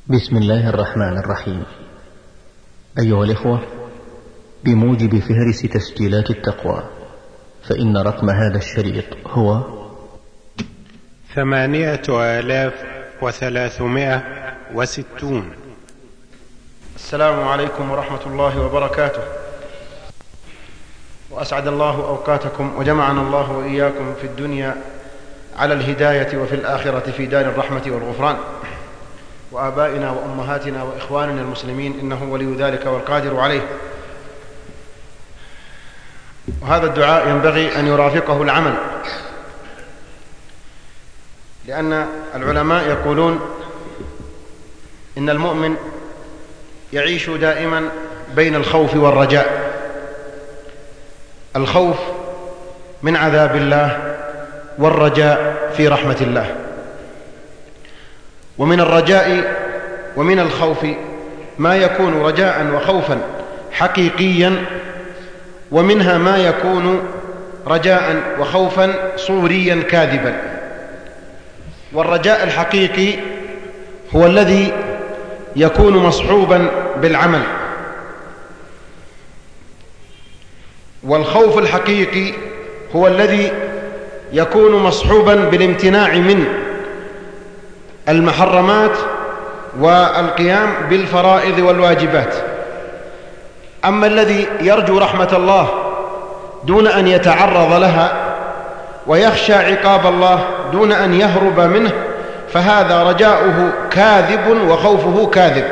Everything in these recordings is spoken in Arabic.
بسم الله الرحمن الرحيم. أيها الإخوة، بموجب فهرس تسجيلات التقوى، فإن رقم هذا الشريط هو 8360. السلام عليكم ورحمة الله وبركاته، وأسعد الله أوقاتكم وجمعنا الله وإياكم في الدنيا على الهداية وفي الآخرة في دار الرحمة والغفران. وآبائنا وأمهاتنا وإخواننا المسلمين إنه ولي ذلك والقادر عليه. وهذا الدعاء ينبغي أن يرافقه العمل، لأن العلماء يقولون إن المؤمن يعيش دائما بين الخوف والرجاء. الخوف من عذاب الله، والرجاء في رحمة الله. ومن الرجاء ومن الخوف ما يكون رجاء وخوفا حقيقيا، ومنها ما يكون رجاء وخوفا صوريا كاذبا. والرجاء الحقيقي هو الذي يكون مصحوبا بالعمل، والخوف الحقيقي هو الذي يكون مصحوبا بالامتناع من المحرمات والقيام بالفرائض والواجبات. أما الذي يرجو رحمة الله دون أن يتعرض لها، ويخشى عقاب الله دون أن يهرب منه، فهذا رجاؤه كاذب وخوفه كاذب.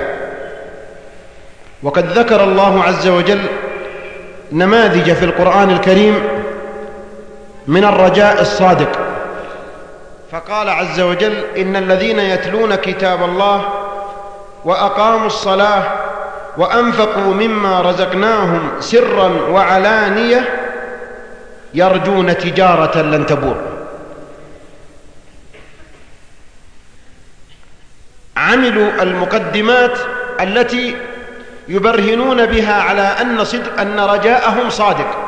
وقد ذكر الله عز وجل نماذج في القرآن الكريم من الرجاء الصادق، فقال عز وجل: إن الذين يتلون كتاب الله وأقاموا الصلاة وأنفقوا مما رزقناهم سرا وعلانية يرجون تجارة لن تبور. عملوا المقدمات التي يبرهنون بها على أن رجاءهم صادق.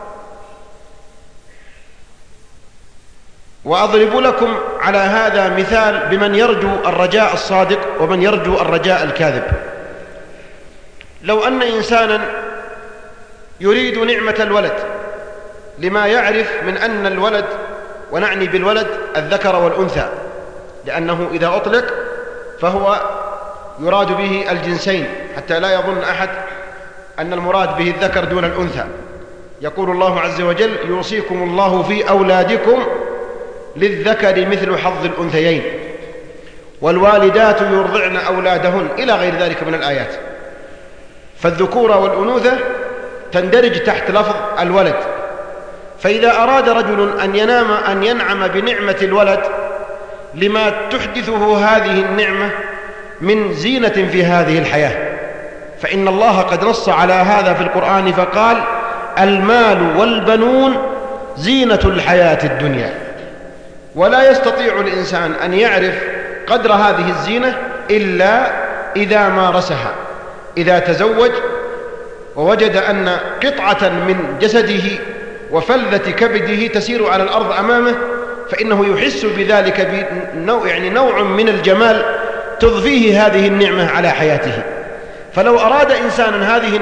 وأضرب لكم على هذا مثال بمن يرجو الرجاء الصادق ومن يرجو الرجاء الكاذب. لو أن إنسانا يريد نعمة الولد، لما يعرف من أن الولد، ونعني بالولد الذكر والأنثى، لأنه إذا أطلق فهو يراد به الجنسين، حتى لا يظن أحد أن المراد به الذكر دون الأنثى. يقول الله عز وجل: يوصيكم الله في أولادكم للذكر مثل حظ الأنثيين، والوالدات يرضعن أولادهن، إلى غير ذلك من الآيات. فالذكورة والأنوثة تندرج تحت لفظ الولد. فإذا أراد رجل أن ينعم بنعمة الولد لما تحدثه هذه النعمة من زينة في هذه الحياة، فإن الله قد نص على هذا في القرآن فقال: المال والبنون زينة الحياة الدنيا. ولا يستطيع الإنسان أن يعرف قدر هذه الزينة إلا إذا مارسها. إذا تزوج ووجد أن قطعة من جسده وفلذة كبده تسير على الأرض أمامه، فإنه يحس بذلك نوع من الجمال تضفيه هذه النعمة على حياته. فلو أراد إنسان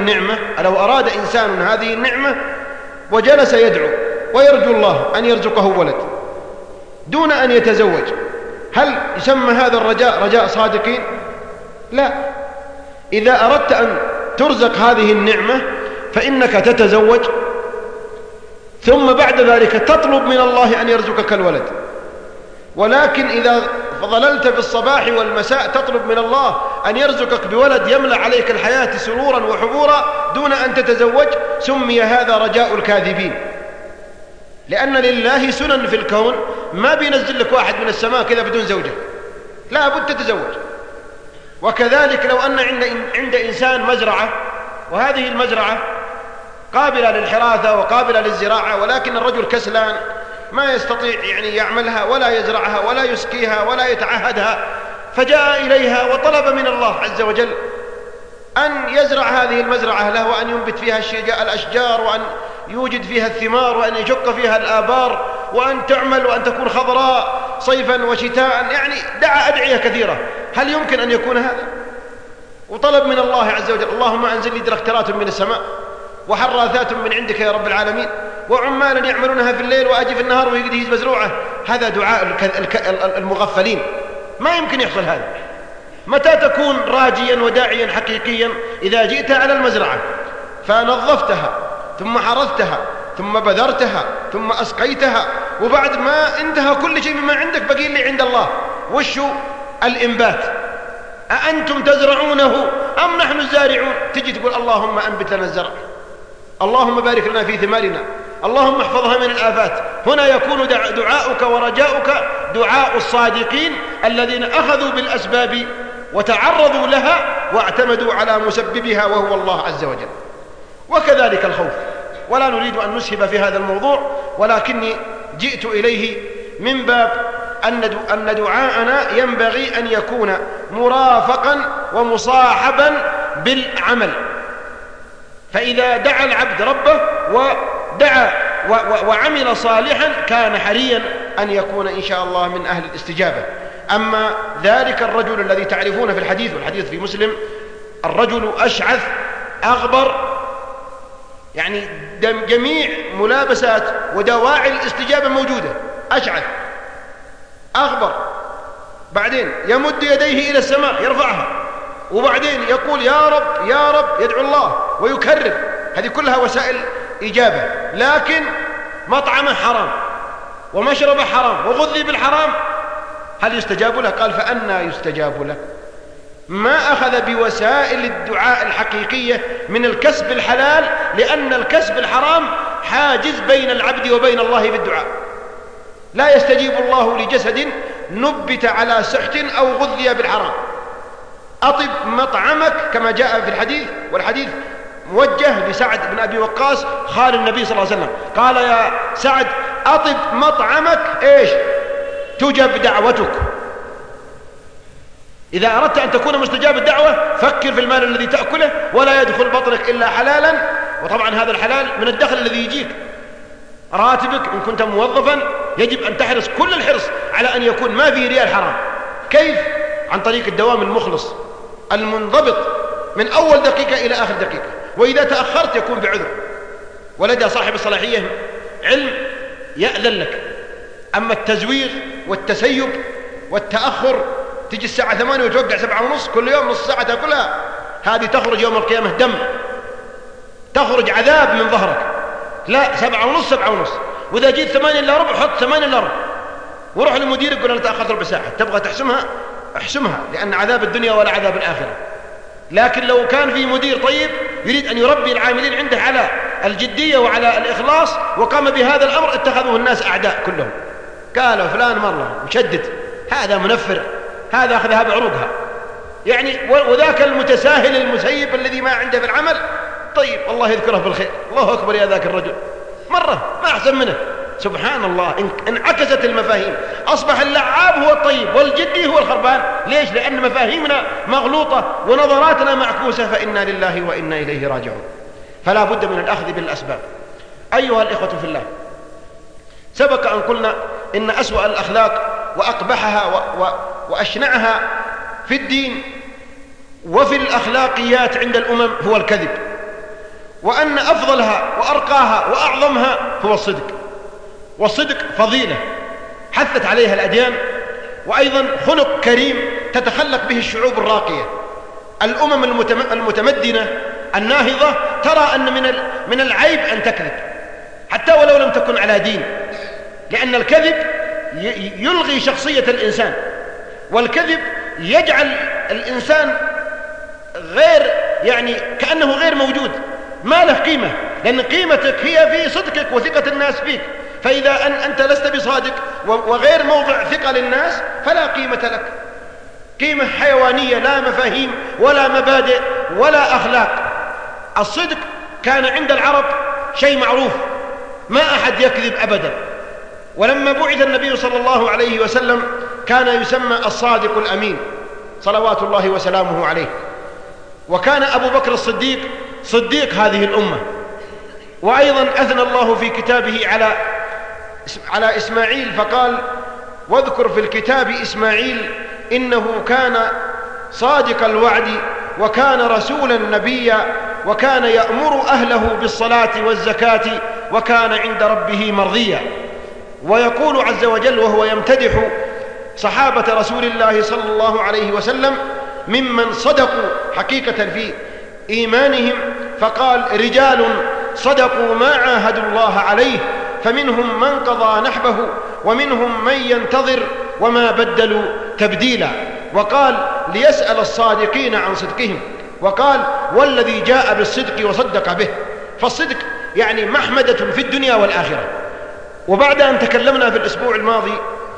هذه النعمة وجلس يدعو ويرجو الله أن يرزقه ولد دون أن يتزوج، هل يسمى هذا الرجاء رجاء صادقين؟ لا. إذا أردت أن ترزق هذه النعمة فإنك تتزوج، ثم بعد ذلك تطلب من الله أن يرزقك الولد. ولكن إذا ظللت في الصباح والمساء تطلب من الله أن يرزقك بولد يملأ عليك الحياة سرورا وحبورا دون أن تتزوج، سمي هذا رجاء الكاذبين. لأن لله سنن في الكون، ما بينزل لك واحد من السماء كذا بدون زوجة، لا بد تتزوج. وكذلك لو أن عند إنسان مزرعة، وهذه المزرعة قابلة للحراثة وقابلة للزراعة، ولكن الرجل كسلان ما يستطيع يعملها ولا يزرعها ولا يسقيها ولا يتعهدها، فجاء إليها وطلب من الله عز وجل أن يزرع هذه المزرعة له، وأن ينبت فيها الأشجار، وأن يوجد فيها الثمار، وأن يشق فيها الآبار، وأن تعمل وأن تكون خضراء صيفا وشتاء، يعني دعا أدعية كثيرة. هل يمكن أن يكون هذا؟ وطلب من الله عز وجل: اللهم أنزل لي دراكترات من السماء وحراثات من عندك يا رب العالمين، وعمالا يعملونها في الليل وأجي في النهار ويجدي مزروعة. هذا دعاء المغفلين، ما يمكن يحصل هذا. متى تكون راجيا وداعيا حقيقيا؟ إذا جئت على المزرعة فنظفتها ثم حرثتها ثم بذرتها ثم أسقيتها، وبعد ما انتهى كل شيء مما عندك بقي لي عند الله وش الإنبات. أأنتم تزرعونه أم نحن الزارعون؟ تجي تقول: اللهم أنبت لنا الزرع، اللهم بارك لنا في ثمارنا، اللهم احفظها من الآفات. هنا يكون دعاؤك ورجاؤك دعاء الصادقين الذين أخذوا بالأسباب وتعرضوا لها واعتمدوا على مسببها وهو الله عز وجل. وكذلك الخوف، ولا نريد أن نسهب في هذا الموضوع، ولكني جئت إليه من باب أن دعاءنا ينبغي أن يكون مرافقا ومصاحبا بالعمل. فإذا دعا العبد ربه ودعا وعمل صالحا كان حريا أن يكون إن شاء الله من أهل الاستجابة. أما ذلك الرجل الذي تعرفون في الحديث، والحديث في مسلم: الرجل أشعث أغبر، يعني جميع ملابسات ودواعي الاستجابة موجودة، أشعث أغبر، بعدين يمد يديه إلى السماء يرفعها، وبعدين يقول: يا رب يا رب، يدعو الله ويكرر. هذه كلها وسائل إجابة. لكن مطعمه حرام ومشربه حرام وغذي بالحرام، هل يستجاب له؟ قال: فأنى يستجاب له. ما أخذ بوسائل الدعاء الحقيقية من الكسب الحلال، لأن الكسب الحرام حاجز بين العبد وبين الله في الدعاء. لا يستجيب الله لجسد نبت على سحت أو غذي بالحرام. أطب مطعمك كما جاء في الحديث، والحديث موجه لسعد بن أبي وقاص خال النبي صلى الله عليه وسلم، قال: يا سعد أطب مطعمك إيش؟ تجب دعوتك. إذا أردت أن تكون مستجاب الدعوة فكر في المال الذي تأكله، ولا يدخل بطنك إلا حلالا. وطبعا هذا الحلال من الدخل الذي يجيك، راتبك إن كنت موظفا يجب أن تحرص كل الحرص على أن يكون ما في ريال حرام. كيف؟ عن طريق الدوام المخلص المنضبط من أول دقيقة إلى آخر دقيقة، وإذا تأخرت يكون بعذر، ولدى صاحب الصلاحية علم يأذن لك. أما التزويغ والتسيب والتأخر، تجي الساعة 8 وتوقع 7:30 كل يوم، نص ساعة تأكلها، هذه تخرج يوم القيامة دم، تخرج عذاب من ظهرك. لا، 7:30 7:30. وإذا جيت 8 إلا ربع حط 8 إلا ربع، وروح لمديرك قول: أنا تأخرت ربع ساعة. تبغى تحسمها احسمها، لأن عذاب الدنيا ولا عذاب الآخرة. لكن لو كان في مدير طيب يريد أن يربي العاملين عنده على الجدية وعلى الإخلاص وقام بهذا الأمر، اتخذوه الناس أعداء كلهم. قالوا: فلان مرة مشدد، هذا منفر، هذا أخذها بعروقها، يعني. وذاك المتساهل المسيب الذي ما عنده في العمل، طيب الله يذكره بالخير، الله أكبر يا ذاك الرجل، مرة ما أحسن منه. سبحان الله، انعكست المفاهيم، أصبح اللعاب هو الطيب والجدي هو الخربان. ليش؟ لأن مفاهيمنا مغلوطة ونظراتنا معكوسة، فإنا لله وإنا إليه راجعون. فلا بد من الأخذ بالأسباب. أيها الإخوة في الله، سبق أن قلنا إن أسوأ الأخلاق وأقبحها وأشنعها في الدين وفي الأخلاقيات عند الأمم هو الكذب، وأن أفضلها وأرقاها وأعظمها هو الصدق. والصدق فضيلة حثت عليها الأديان، وأيضا خلق كريم تتخلق به الشعوب الراقية. الأمم المتمدنة الناهضة ترى أن من العيب أن تكذب، حتى ولو لم تكن على دين، لأن الكذب يلغي شخصية الإنسان، والكذب يجعل الإنسان غير، يعني كأنه غير موجود، ما له قيمة، لأن قيمتك هي في صدقك وثقة الناس فيك. فإذا أنت لست بصادق وغير موضع ثقة للناس فلا قيمة لك، قيمة حيوانية، لا مفاهيم ولا مبادئ ولا أخلاق. الصدق كان عند العرب شيء معروف، ما أحد يكذب أبدا. ولما بعث النبي صلى الله عليه وسلم كان يسمى الصادق الأمين صلوات الله وسلامه عليه. وكان أبو بكر الصديق صديق هذه الأمة. وأيضا أثنى الله في كتابه على إسماعيل فقال: واذكر في الكتاب إسماعيل إنه كان صادق الوعد وكان رسولا نبيا وكان يأمر أهله بالصلاة والزكاة وكان عند ربه مرضيا. ويقول عز وجل وهو يمتدح صحابة رسول الله صلى الله عليه وسلم ممن صدقوا حقيقة في إيمانهم، فقال: رجال صدقوا ما عاهدوا الله عليه فمنهم من قضى نحبه ومنهم من ينتظر وما بدلوا تبديلا. وقال: ليسأل الصادقين عن صدقهم. وقال: والذي جاء بالصدق وصدق به. فالصدق يعني محمدة في الدنيا والآخرة. وبعد أن تكلمنا في الأسبوع الماضي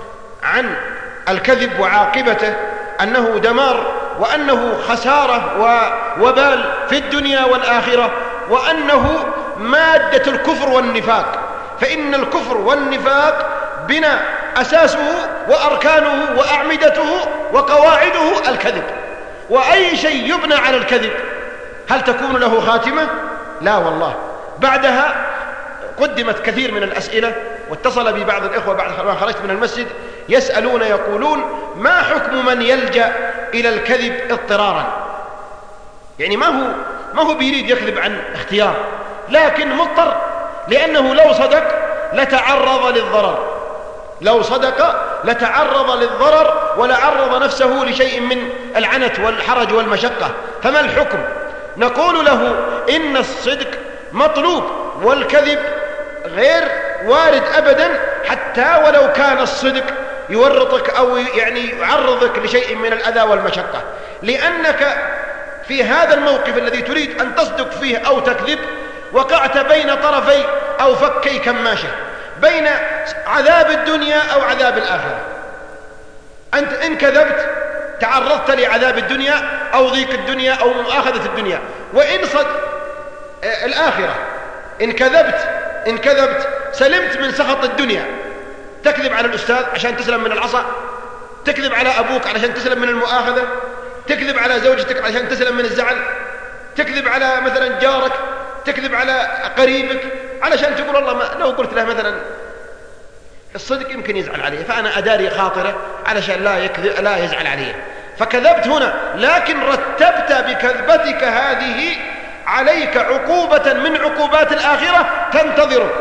عن الكذب وعاقبته أنه دمار وأنه خسارة ووبال في الدنيا والآخرة، وأنه مادة الكفر والنفاق، فإن الكفر والنفاق بنى أساسه وأركانه وأعمدته وقواعده الكذب، وأي شيء يبنى على الكذب هل تكون له خاتمة؟ لا والله. بعدها قدمت كثير من الأسئلة، واتصل بي بعض الإخوة بعد ما خرجت من المسجد يسألون يقولون: ما حكم من يلجأ إلى الكذب اضطرارا؟ يعني ما هو بيريد يكذب عن اختيار، لكن مضطر، لأنه لو صدق لتعرض للضرر، لو صدق لتعرض للضرر ولعرض نفسه لشيء من العنت والحرج والمشقة. فما الحكم؟ نقول له: إن الصدق مطلوب والكذب غير وارد أبدا، حتى ولو كان الصدق يورطك أو يعني يعرضك لشيء من الأذى والمشقة، لأنك في هذا الموقف الذي تريد أن تصدق فيه أو تكذب وقعت بين طرفي أو فكي كماشة، بين عذاب الدنيا أو عذاب الآخرة. أنت إن كذبت تعرضت لعذاب الدنيا أو ضيق الدنيا أو مؤاخذة الدنيا، وإن صد الآخرة إن كذبت سلمت من سخط الدنيا. تكذب على الأستاذ عشان تسلم من العصا، تكذب على أبوك علشان تسلم من المؤاخذة، تكذب على زوجتك عشان تسلم من الزعل، تكذب على مثلا جارك، تكذب على قريبك علشان تقول والله لو قلت له مثلا الصدق يمكن يزعل عليه، فأنا أداري خاطره علشان لا يزعل عليه، فكذبت هنا. لكن رتبت بكذبتك هذه عليك عقوبة من عقوبات الآخرة تنتظرك.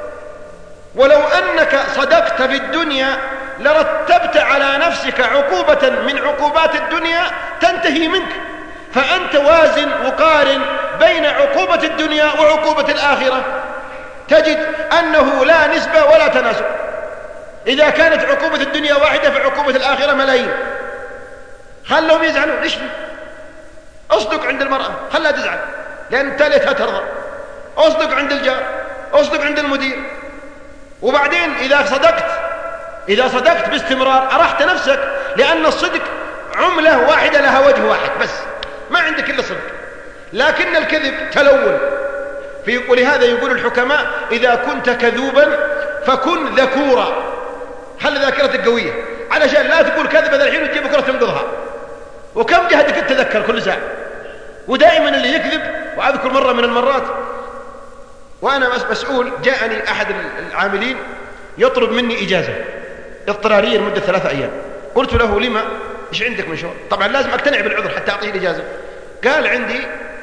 ولو أنك صدقت في الدنيا لرتبت على نفسك عقوبة من عقوبات الدنيا تنتهي منك. فأنت وازن وقارن بين عقوبة الدنيا وعقوبة الآخرة، تجد أنه لا نسبة ولا تناسب. إذا كانت عقوبة الدنيا واحدة فعقوبة الآخرة ملايين. خلهم يزعلوا، ليش؟ أصدق عند المرأة خلها تزعل لأن تالتها ترضى، أصدق عند الجار، أصدق عند المدير. وبعدين إذا صدقت باستمرار أرحت نفسك، لأن الصدق عملة واحدة لها وجه واحد بس، ما عندك إلا صدق. لكن الكذب تلون. ولهذا يقول الحكماء: إذا كنت كذوبا فكن ذكورا، خلي ذاكرتك قوية علشان لا تقول كذبة الحين وتجيب بكرة تنقضها. وكم جهدك تتذكر كل ساعة. ودائما اللي يكذب، وأذكر مرة من المرات وأنا مسؤول، جاءني أحد العاملين يطلب مني إجازة اضطرارية لمدة 3 أيام. قلت له: لما؟ إيش عندك من شغل؟ طبعا لازم أقتنع بالعذر حتى أعطيه الإجازة. قال: عندي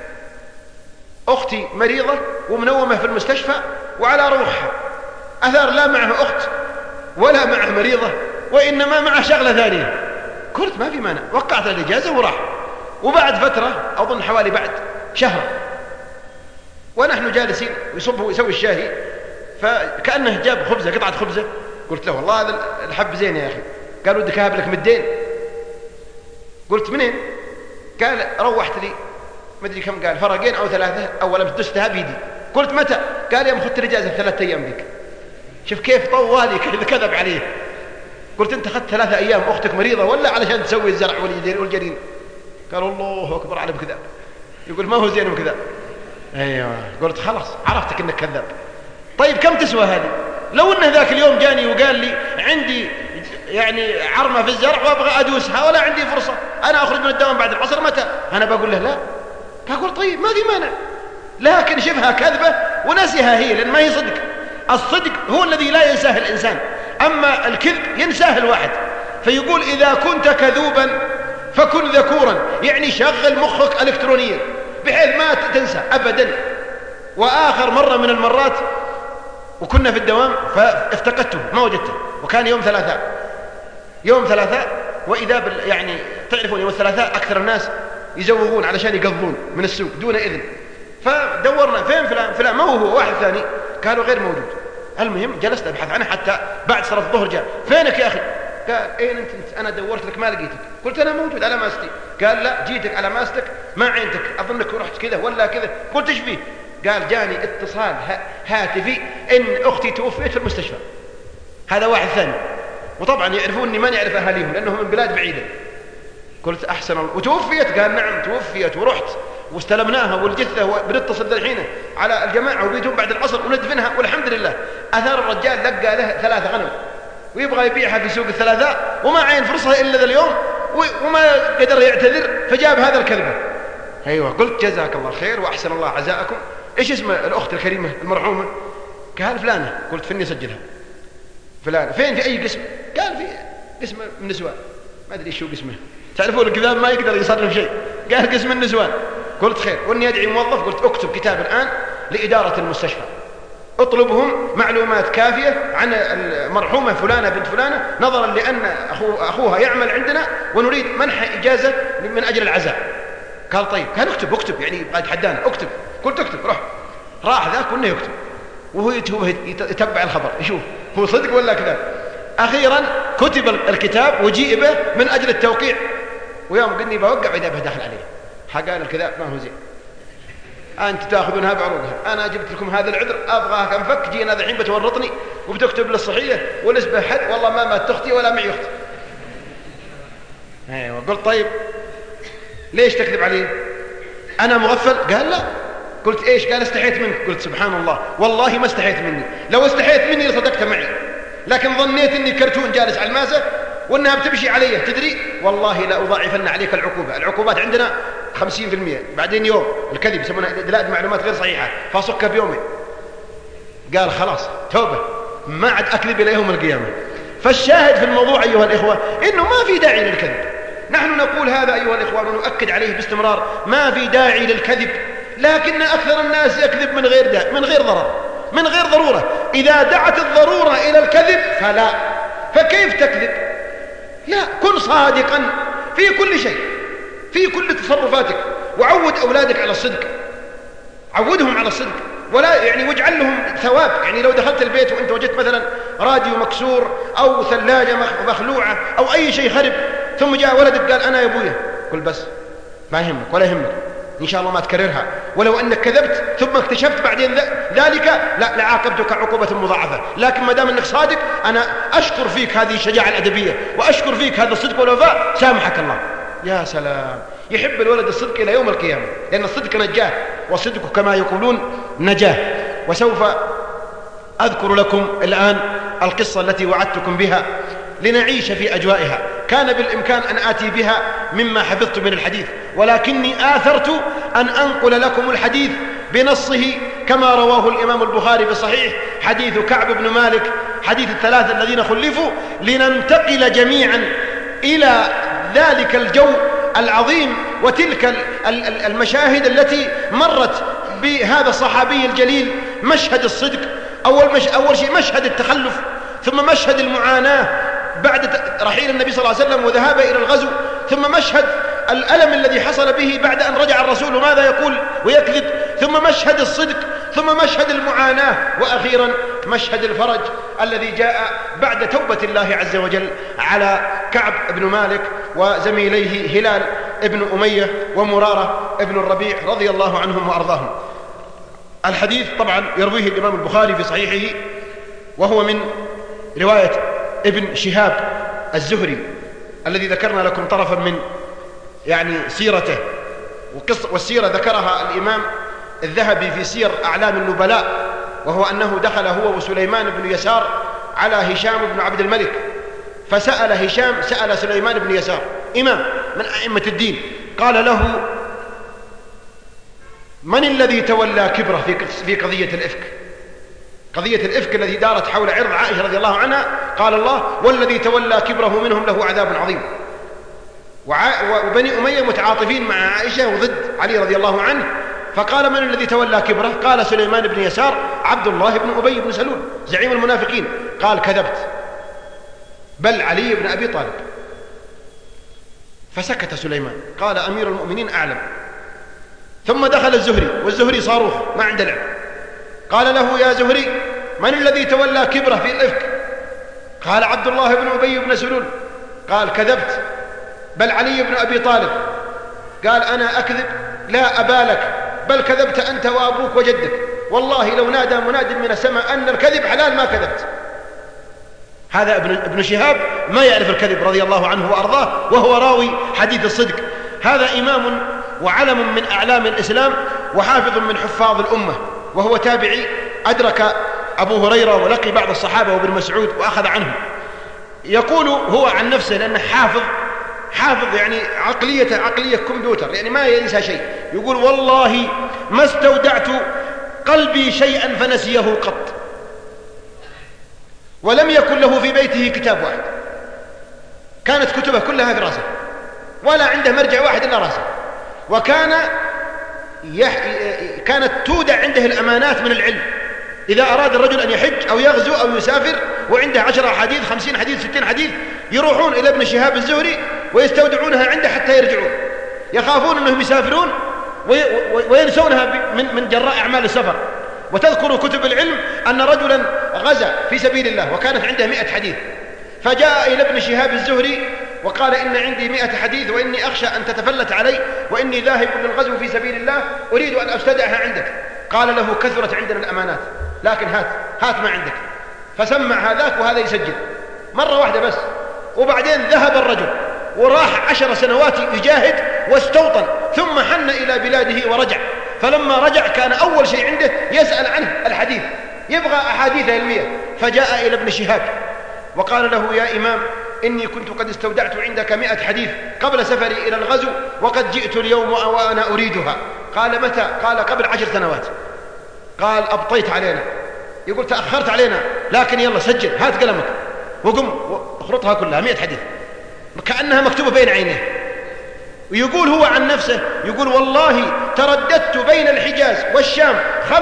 أختي مريضة ومنومة في المستشفى وعلى روحها، أثار لا معه أخت ولا معه مريضة وإنما معه شغلة ثانية. قلت: ما في مانع. وقعت الإجازة وراح. وبعد فترة أظن حوالي بعد شهر ونحن جالسين ويصب ويسوي الشاهي، فكأنه جاب خبزة، قطعة خبزة. قلت له: والله هذا الحب زين يا أخي. قال: ودك أهب لك مدين. قلت: منين؟ قال: روحت لي مدري كم، قال فرقين أو 3 أو لمستها بيدي. قلت: متى؟ قال: يوم أخذت الإجازة 3 أيام ذيك. شوف كيف طوالي، كيف كذب عليه. قلت: أنت أخذت 3 أيام أختك مريضة ولا علشان تسوي الزرع والجرين؟ قال: الله أكبر على بكذاب. يقول: ما هو زين بكذاب. أيوة. قلت: خلاص عرفتك إنك كذاب. طيب كم تسوى هذه؟ لو إنه ذاك اليوم جاني وقال لي عندي يعني عرمة في الزرع وأبغى أدوسها ولا عندي فرصة، أنا أخرج من الدوام بعد العصر، متى؟ أنا بقول له لا. بقول طيب ما في مانع. لكن شبهها كذبة ونسيها هي، لأن ما هي صدق. الصدق هو الذي لا ينساه الإنسان. أما الكذب ينساه الواحد، فيقول إذا كنت كذوبا فكن ذكورا، يعني شغل مخك إلكترونيا بحيث ما تنسى أبدا. وآخر مرة من المرات وكنا في الدوام فافتقدته ما وجدته، وكان يوم ثلاثاء، وإذا يعني تعرفون يوم الثلاثاء أكثر الناس يزوغون علشان يقضون من السوق دون إذن، فدورنا فين فلان ما هو واحد ثاني، قالوا غير موجود. المهم جلست أبحث عنه حتى بعد صلاة الظهر جاء، فينك يا أخي؟ قال أين أنت؟ أنا دورت لك ما لقيتك. قلت أنا موجود على ماستي. قال لا، جيتك على ماستك ما عينتك، أظنك رحت كذا ولا كذا. قلت إيش فيه؟ قال جاني اتصال هاتفي إن أختي توفيت في المستشفى. هذا واحد ثاني، وطبعا يعرفون أني ما يعرف أهاليهم لأنهم من بلاد بعيدة. قلت أحسن الله، وتوفيت؟ قال نعم توفيت، ورحت واستلمناها والجثة وبنتصل الحين على الجماعة وبيتهم بعد العصر وندفنها والحمد لله. أثار الرجال لقى له 3 غنم ويبغى يبيعها في سوق الثلاثاء وما عين فرصة إلا ذا اليوم وما قدر يعتذر، فجاب هذا الكذبة. أيوة. قلت جزاك الله خير وأحسن الله عزاءكم. إيش اسم الأخت الكريمة المرحومة؟ قال فلانة. قلت فيني أسجلها. فلانة فين؟ في أي قسم؟ قال في قسم النسوان. ما أدري شو قسمه، تعرفون الكذاب ما يقدر يصرف شيء. قال قسم النسوان. قلت خير، واني ادعي موظف. قلت اكتب كتاب الآن لإدارة المستشفى، اطلبهم معلومات كافية عن المرحومة فلانة بنت فلانة، نظرا لأن أخوها يعمل عندنا ونريد منح إجازة من أجل العزاء. قال طيب. كان اكتب يعني يبغى يتحدانا، اكتب. قلت اكتب. راح ذاك وانه يكتب وهو يتبع الخبر يشوف هو صدق ولا كذا. أخيرا كتب الكتاب وجيء به من أجل التوقيع، ويوم قلني بوقع إذا به داخل عليه حقان الكذاب ما هو زين، أنت تأخذونها بعروضها، أنا جبت لكم هذا العذر أبغاك أنفك، جينا ذا الحين بتورطني وبتكتب للصحية ونسبة حد، والله ما مات أختي ولا معي أختي. أيوة. قلت طيب ليش تكذب علي؟ أنا مغفل؟ قال لا. قلت إيش؟ قال استحيت منك. قلت سبحان الله والله ما استحيت مني، لو استحيت مني لصدقت معي، لكن ظنيت أني كرتون جالس على الماسة وأنها بتمشي علي. تدري والله لا أضاعفن عليك العقوبات عندنا 50%، بعدين يوم الكذب يسمونها إدلاء بمعلومات غير صحيحة فأصكها بيومين. قال خلاص توبة، ما عاد أكذب إلى يوم القيامة. فالشاهد في الموضوع أيها الإخوة إنه ما في داعي للكذب. نحن نقول هذا أيها الإخوة ونؤكد عليه باستمرار، ما في داعي للكذب، لكن أكثر الناس يكذب من غير ضرر، من غير ضرورة. إذا دعت الضرورة إلى الكذب فلا، فكيف تكذب؟ لا، كن صادقا في كل شيء، في كل تصرفاتك، وعود أولادك على الصدق، عودهم على الصدق، ولا يعني واجعل لهم ثواب. يعني لو دخلت البيت وانت وجدت مثلا راديو مكسور أو ثلاجة مخلوعة أو أي شيء خرب، ثم جاء ولدك قال أنا يا أبويا، قل بس ما يهمك ولا يهمك، إن شاء الله ما تكررها. ولو أنك كذبت ثم اكتشفت بعدين ذلك لعاقبتك عقوبة مضاعفة، لكن ما دام أنك صادق أنا أشكر فيك هذه الشجاعة الأدبية وأشكر فيك هذا الصدق والوفاء، سامحك الله. يا سلام، يحب الولد الصدق إلى يوم القيامة، لأن الصدق نجاه، والصدق كما يقولون نجاه. وسوف أذكر لكم الآن القصة التي وعدتكم بها لنعيش في أجوائها. كان بالإمكان أن آتي بها مما حفظت من الحديث، ولكني آثرت أن أنقل لكم الحديث بنصه كما رواه الإمام البخاري في صحيح، حديث كعب بن مالك، حديث الثلاثة الذين خلفوا، لننتقل جميعا إلى ذلك الجو العظيم وتلك المشاهد التي مرت بهذا الصحابي الجليل. مشهد الصدق، أول شيء مشهد التخلف، ثم مشهد المعاناة بعد رحيل النبي صلى الله عليه وسلم وذهابه إلى الغزو، ثم مشهد الألم الذي حصل به بعد أن رجع الرسول وماذا يقول ويكذب، ثم مشهد الصدق، ثم مشهد المعاناة، وأخيرا مشهد الفرج الذي جاء بعد توبة الله عز وجل على كعب بن مالك وزميليه هلال ابن أمية ومرارة ابن الربيع رضي الله عنهم وأرضاهم. الحديث طبعا يرويه الإمام البخاري في صحيحه، وهو من رواية ابن شهاب الزهري الذي ذكرنا لكم طرفا من يعني سيرته، والسيرة ذكرها الإمام الذهبي في سير أعلام النبلاء، وهو أنه دخل هو وسليمان بن يسار على هشام بن عبد الملك، فسأل هشام سأل سليمان بن يسار إمام من أئمة الدين، قال له من الذي تولى كبره في قضية الإفك؟ قضية الإفك التي دارت حول عرض عائشة رضي الله عنها، قال الله والذي تولى كبره منهم له عذاب عظيم. وبني أمية متعاطفين مع عائشة وضد علي رضي الله عنه، فقال من الذي تولى كبره؟ قال سليمان بن يسار عبد الله بن أبي بن سلول زعيم المنافقين. قال كذبت، بل علي بن أبي طالب. فسكت سليمان، قال أمير المؤمنين أعلم. ثم دخل الزهري، والزهري صاروخ ما عنده لعب، قال له يا زهري من الذي تولى كبره في الإفك؟ قال عبد الله بن أبي بن سلول. قال كذبت، بل علي بن أبي طالب. قال أنا أكذب؟ لا أبالك، بل كذبت أنت وأبوك وجدك، والله لو نادى مناد من السماء أن الكذب حلال ما كذبت. هذا ابن شهاب ما يعرف الكذب رضي الله عنه وأرضاه، وهو راوي حديث الصدق. هذا إمام وعلم من أعلام الإسلام وحافظ من حفاظ الأمة، وهو تابعي أدرك أبو هريرة ولقي بعض الصحابة وابن مسعود وأخذ عنه. يقول هو عن نفسه لأنه حافظ يعني عقلية كمبيوتر، يعني ما ينسى شيء. يقول والله ما استودعت قلبي شيئا فنسيه قط، ولم يكن له في بيته كتاب واحد، كانت كتبه كلها في راسه، ولا عنده مرجع واحد إلا راسه. كانت تودع عنده الأمانات من العلم. إذا أراد الرجل أن يحج أو يغزو أو يسافر وعنده 10 حديث 50 حديث 60 حديث، يروحون إلى ابن شهاب الزهري ويستودعونها عنده حتى يرجعون، يخافون أنهم يسافرون وينسونها من جراء أعمال السفر. وتذكر كتب العلم أن رجلا غزا في سبيل الله وكانت عنده 100 حديث، فجاء إلى ابن شهاب الزهري وقال إن عندي 100 حديث وإني أخشى أن تتفلت علي وإني ذاهب للغزو في سبيل الله أريد أن أستدعها عندك. قال له كثرت عندنا الأمانات، لكن هات ما عندك. فسمع هذاك وهذا يسجل مرة واحدة بس، وبعدين ذهب الرجل وراح 10 سنوات يجاهد واستوطن، ثم حن إلى بلاده ورجع. فلما رجع كان أول شيء عنده يسأل عنه الحديث، يبغى أحاديث علمية. فجاء إلى ابن شهاب وقال له يا إمام إني كنت قد استودعت عندك 100 حديث قبل سفري إلى الغزو، وقد جئت اليوم وأنا أريدها. قال متى؟ قال قبل 10 سنوات. قال أبطيت علينا، يقول تأخرت علينا، لكن يلا سجل، هات قلمك وقم واخرطها كلها 100 حديث كأنها مكتوبة بين عينيه. ويقول هو عن نفسه، يقول والله ترددت بين الحجاز والشام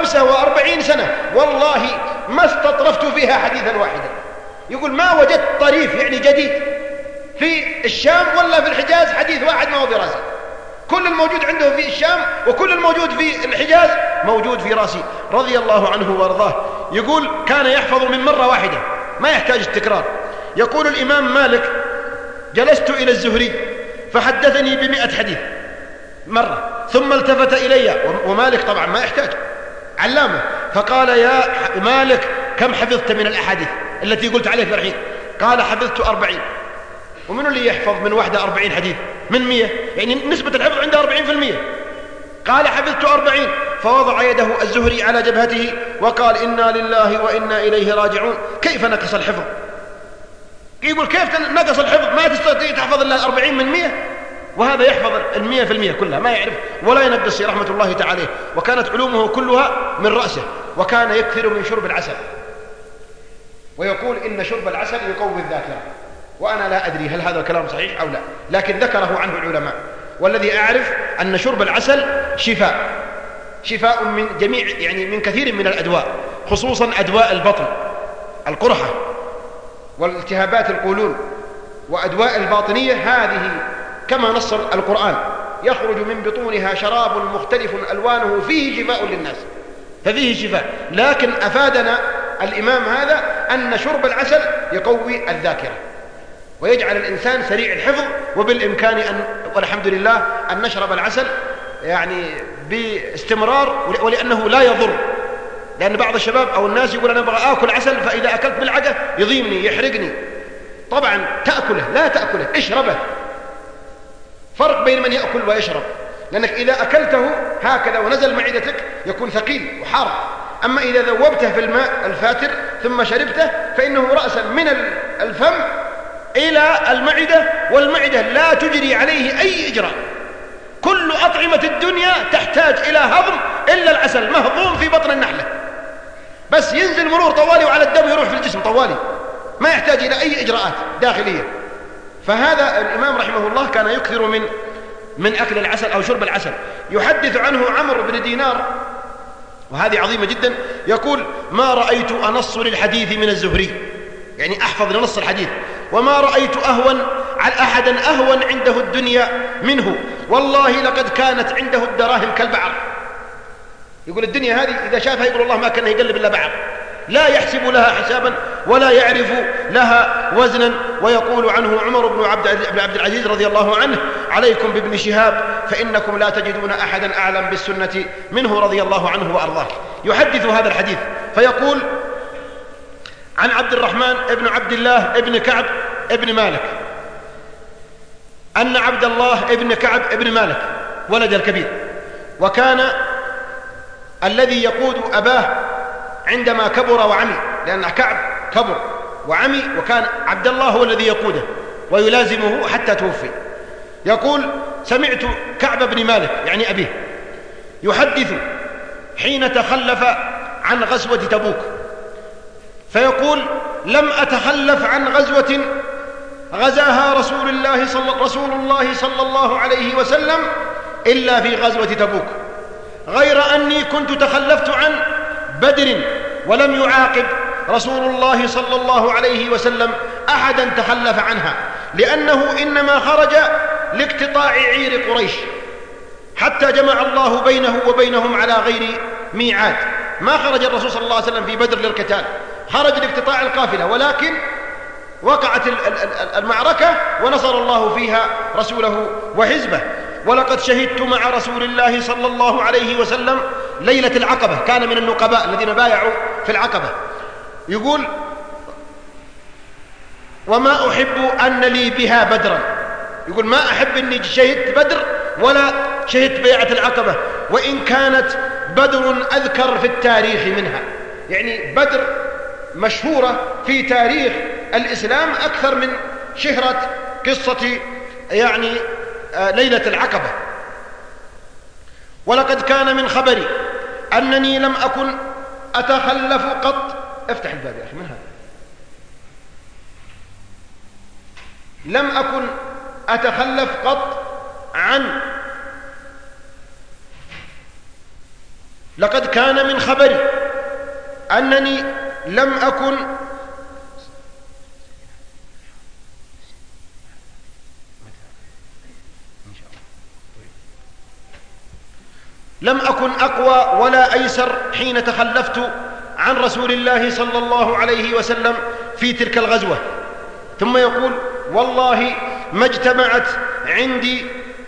45 سنة، والله ما استطرفت فيها حديثا واحدا. يقول ما وجدت طريف يعني جديد في الشام ولا في الحجاز حديث واحد ما هو في راسي، كل الموجود عنده في الشام وكل الموجود في الحجاز موجود في راسي رضي الله عنه وارضاه. يقول كان يحفظ من مرة واحدة ما يحتاج التكرار. يقول الإمام مالك جلست إلى الزهري فحدثني ب100 حديث مرة، ثم التفت إلي، ومالك طبعا ما يحتاج علامة، فقال يا مالك كم حفظت من الأحاديث التي قلت عليك الحين؟ قال حفظت 40. ومن اللي يحفظ من واحدة 40 حديث من 100؟ يعني نسبة الحفظ عنده 40%. قال حفظت 40. فوضع يده الزهري على جبهته وقال إنا لله وإنا إليه راجعون. كيف نقص الحفظ؟ يقول كيف نقص الحفظ؟ ما تستطيع تحفظ إلا 40 من 100، وهذا يحفظ 100% كلها ما يعرف ولا ينقص رحمة الله تعالى. وكانت علومه كلها من رأسه، وكان يكثر من شرب العسل، ويقول إن شرب العسل يقوي الذاكرة. وأنا لا أدري هل هذا الكلام صحيح أو لا، لكن ذكره عنه العلماء. والذي أعرف أن شرب العسل شفاء من جميع يعني من كثير من الأدواء، خصوصا أدواء البطن، القرحة والالتهابات القولون وأدواء الباطنية. هذه كما نص القرآن يخرج من بطونها شراب مختلف ألوانه فيه شفاء للناس، ففيه شفاء. لكن أفادنا الإمام هذا أن شرب العسل يقوي الذاكرة ويجعل الإنسان سريع الحفظ. وبالإمكان والحمد لله أن نشرب العسل يعني باستمرار، ولأنه لا يضر. لأن بعض الشباب أو الناس يقول أنا أبغى آكل عسل، فإذا أكلت ملعقة يضيمني يحرقني. طبعا تأكله لا تأكله، اشربه. فرق بين من يأكل ويشرب، لأنك إذا أكلته هكذا ونزل معدتك يكون ثقيل وحار. أما إذا ذوبته في الماء الفاتر ثم شربته فإنه رأسا من الفم إلى المعدة، والمعدة لا تجري عليه أي إجراء. كل أطعمة الدنيا تحتاج إلى هضم إلا العسل، مهضوم في بطن النحلة، بس ينزل مرور طوالي وعلى الدم يروح في الجسم طوالي. ما يحتاج إلى أي إجراءات داخلية. فهذا الإمام رحمه الله كان يكثر من أكل العسل أو شرب العسل. يحدث عنه عمرو بن دينار، وهذه عظيمة جدا، يقول: ما رأيت أنص للحديث من الزهري، يعني أحفظ لنص الحديث، وما رأيت أحدا أهون عنده الدنيا منه، والله لقد كانت عنده الدراهم كالبعر. يقول الدنيا هذه إذا شافها يقول الله ما كان يقلب إلا بعر، لا يحسب لها حسابا ولا يعرف لها وزنا. ويقول عنه عمر بن عبد العزيز رضي الله عنه: عليكم بابن شهاب فإنكم لا تجدون أحدا أعلم بالسنة منه رضي الله عنه وأرضاه. يحدث هذا الحديث فيقول: عن عبد الرحمن بن عبد الله بن كعب بن مالك أن عبد الله بن كعب بن مالك ولد الكبير، وكان الذي يقود أباه عندما كبر وعمي، لأن كعب كبر وعمي، وكان عبد الله هو الذي يقوده ويلازمه حتى توفي. يقول: سمعت كعب بن مالك يعني أبيه يحدث حين تخلف عن غزوة تبوك، فيقول: لم أتخلف عن غزوة غزاها رسول الله صلى الله عليه وسلم إلا في غزوة تبوك، غير أني كنت تخلفت عن بدر، ولم يعاقب رسول الله صلى الله عليه وسلم أحدا تخلف عنها، لأنه إنما خرج لاقتطاع عير قريش، حتى جمع الله بينه وبينهم على غير ميعاد. ما خرج الرسول صلى الله عليه وسلم في بدر للقتال، خرج لاقتطاع القافلة، ولكن وقعت المعركة ونصر الله فيها رسوله وحزبه. ولقد شهدت مع رسول الله صلى الله عليه وسلم ليلة العقبة، كان من النقباء الذين بايعوا في العقبة. يقول: وما أحب أن لي بها بدرا، يقول ما أحب أني شهدت بدر ولا شهدت بيعة العقبة، وإن كانت بدر أذكر في التاريخ منها. يعني بدر مشهورة في تاريخ الإسلام أكثر من شهرة قصة يعني ليلة العقبة. ولقد كان من خبري أنني لم أكن أتخلف قط. افتح الباب يا أخي، من هذا؟ لم أكن أتخلف قط عن. لقد كان من خبري أنني لم أكن أقوى ولا أيسر حين تخلفت عن رسول الله صلى الله عليه وسلم في تلك الغزوة. ثم يقول: والله ما اجتمعت عندي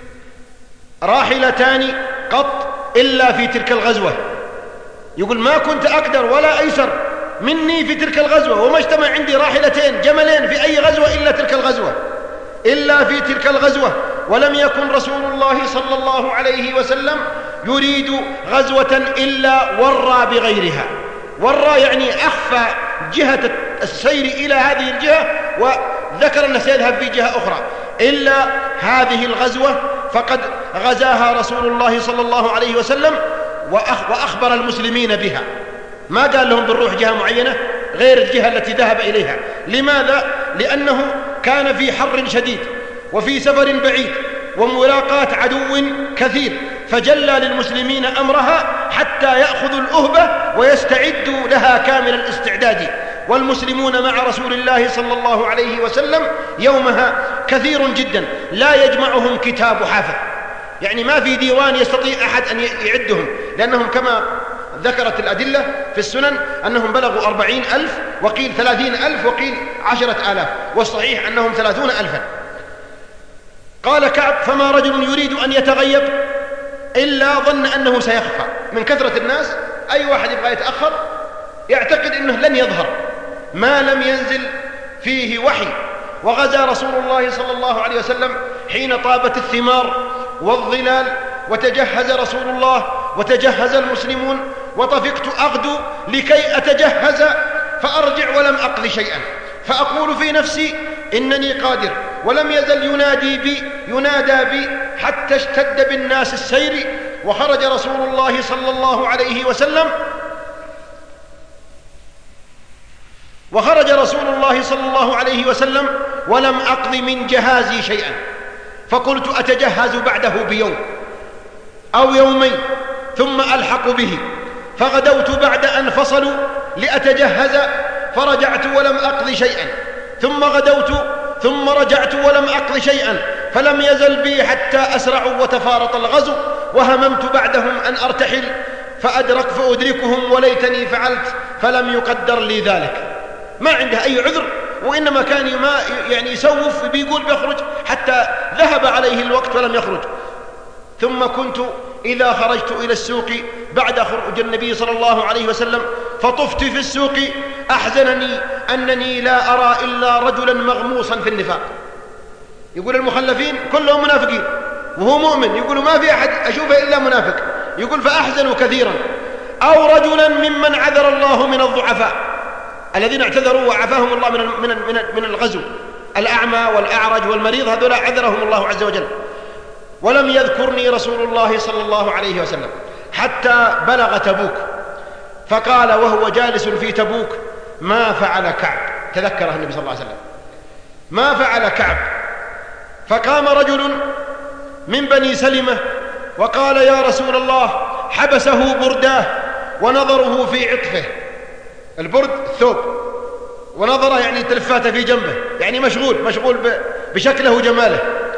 راحلتان قط إلا في تلك الغزوة. يقول ما كنت أقدر ولا أيسر مني في تلك الغزوة، وما اجتمع عندي راحلتين جملين في أي غزوة إلا في تلك الغزوة. ولم يكن رسول الله صلى الله عليه وسلم يريد غزوة إلا ورى بغيرها. ورى يعني أخفى جهة السير إلى هذه الجهة، وذكر أنه سيذهب في جهة أخرى. إلا هذه الغزوة فقد غزاها رسول الله صلى الله عليه وسلم وأخبر المسلمين بها، ما قال لهم بالروح جهة معينة غير الجهة التي ذهب إليها. لماذا؟ لأنه كان في حر شديد وفي سفر بعيد وملاقاة عدو كثير، فجلى للمسلمين أمرها حتى يأخذوا الأهبة ويستعدوا لها كامل الاستعداد. والمسلمون مع رسول الله صلى الله عليه وسلم يومها كثير جدا، لا يجمعهم كتاب حافظ، يعني ما في ديوان يستطيع أحد أن يعدهم، لأنهم كما ذكرت الأدلة في السنن أنهم بلغوا 40,000، وقيل 30,000، وقيل 10,000، والصحيح أنهم 30,000. قال كعب: فما رجل يريد أن يتغيب إلا ظن أنه سيخفى. من كثرة الناس أي واحد يبغى يتأخر يعتقد أنه لن يظهر ما لم ينزل فيه وحي. وغزا رسول الله صلى الله عليه وسلم حين طابت الثمار والظلال، وتجهز رسول الله وتجهز المسلمون، وطفقت أغدو لكي أتجهز فأرجع ولم أقض شيئا، فأقول في نفسي إنني قادر، ولم يزل ينادى بي حتى اشتد بالناس السير. وخرج رسول الله صلى الله عليه وسلم وخرج رسول الله صلى الله عليه وسلم ولم أقض من جهازي شيئا، فقلت أتجهز بعده بيوم أو يومين ثم ألحق به، فغدوت بعد أن فصلوا لأتجهز، فرجعت ولم أقض شيئا، ثم غدوت ثم رجعت ولم أقض شيئا، فلم يزل بي حتى أسرعوا وتفارط الغزو، وهممت بعدهم أن أرتحل فأدركهم، وليتني فعلت فلم يقدر لي ذلك. ما عنده أي عذر، وإنما كان يسوف بيقول بيخرج حتى ذهب عليه الوقت ولم يخرج. ثم كنت إذا خرجت إلى السوق بعد خروج النبي صلى الله عليه وسلم فطفت في السوق أحزنني أنني لا أرى إلا رجلا مغموصا في النفاق. يقول المخلفين كلهم منافقين وهو مؤمن، يقول ما في أحد أشوفه إلا منافق، يقول فأحزنوا كثيرا. أو رجلا ممن عذر الله من الضعفاء الذين اعتذروا وعافاهم الله من الغزو، الأعمى والأعرج والمريض، هذولا عذرهم الله عز وجل. ولم يذكرني رسول الله صلى الله عليه وسلم حتى بلغ تبوك، فقال وهو جالس في تبوك ما فعل كعب، تذكره النبي صلى الله عليه وسلم ما فعل كعب. فقام رجل من بني سلمة وقال يا رسول الله حبسه برداه ونظره في عطفه، البرد الثوب، ونظره يعني تلفاته في جنبه، يعني مشغول بشكله وجماله.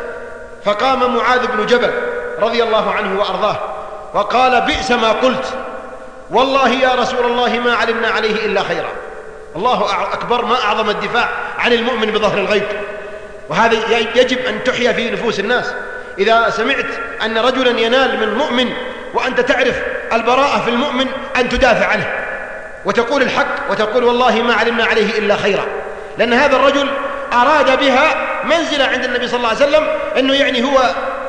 فقام معاذ بن جبل رضي الله عنه وأرضاه وقال بئس ما قلت، والله يا رسول الله ما علمنا عليه إلا خيرا. الله أكبر، ما أعظم الدفاع عن المؤمن بظهر الغيب، وهذا يجب أن تحيا في نفوس الناس. إذا سمعت أن رجلا ينال من مؤمن وأنت تعرف البراءة في المؤمن، أن تدافع عنه وتقول الحق وتقول والله ما علمنا عليه إلا خيرا، لأن هذا الرجل أراد بها منزلة عند النبي صلى الله عليه وسلم، أنه يعني هو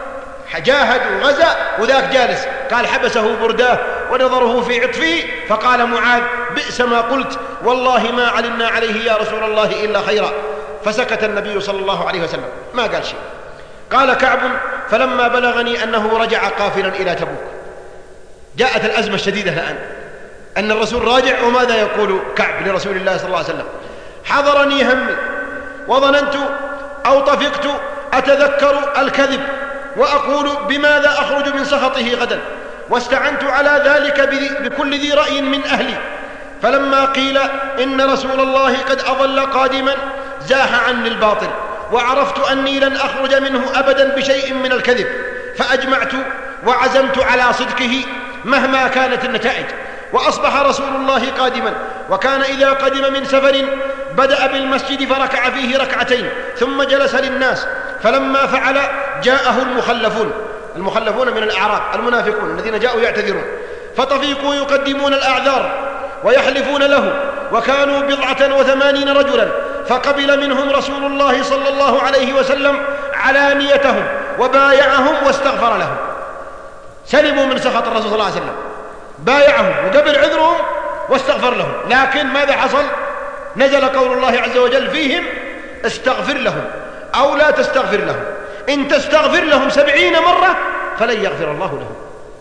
جاهد وغزا وذاك جالس، قال حبسه برداه ونظره في عطفه، فقال معاذ بئس ما قلت، والله ما علمنا عليه يا رسول الله إلا خيرا. فسكت النبي صلى الله عليه وسلم ما قال شيء. قال كعب فلما بلغني أنه رجع قافلا إلى تبوك، جاءت الأزمة الشديدة الآن، أن الرسول راجع، وماذا يقول كعب لرسول الله صلى الله عليه وسلم؟ حضرني همي وظننت أو طفقت أتذكر الكذب وأقول بماذا أخرج من سخطه غدا، واستعنت على ذلك بكل ذي رأي من أهلي، فلما قيل إن رسول الله قد أظل قادما زاح عني الباطل، وعرفت أني لن أخرج منه أبدا بشيء من الكذب، فأجمعت وعزمت على صدقه مهما كانت النتائج. وأصبح رسول الله قادما، وكان إذا قدم من سفر بدأ بالمسجد فركع فيه ركعتين ثم جلس للناس، فلما فعل جاءه المخلفون من الأعراب المنافقون الذين جاءوا يعتذرون، فطفيقوا يقدمون الأعذار ويحلفون له، وكانوا 87 رجلا، فقبل منهم رسول الله صلى الله عليه وسلم علانيتهم وبايعهم واستغفر لهم، سلموا من سخط الرسول صلى الله عليه وسلم، بايعهم وقبل عذرهم واستغفر لهم. لكن ماذا حصل؟ نزل قول الله عز وجل فيهم استغفر لهم أو لا تستغفر لهم، إن تستغفر لهم 70 مرة فلن يغفر الله لهم.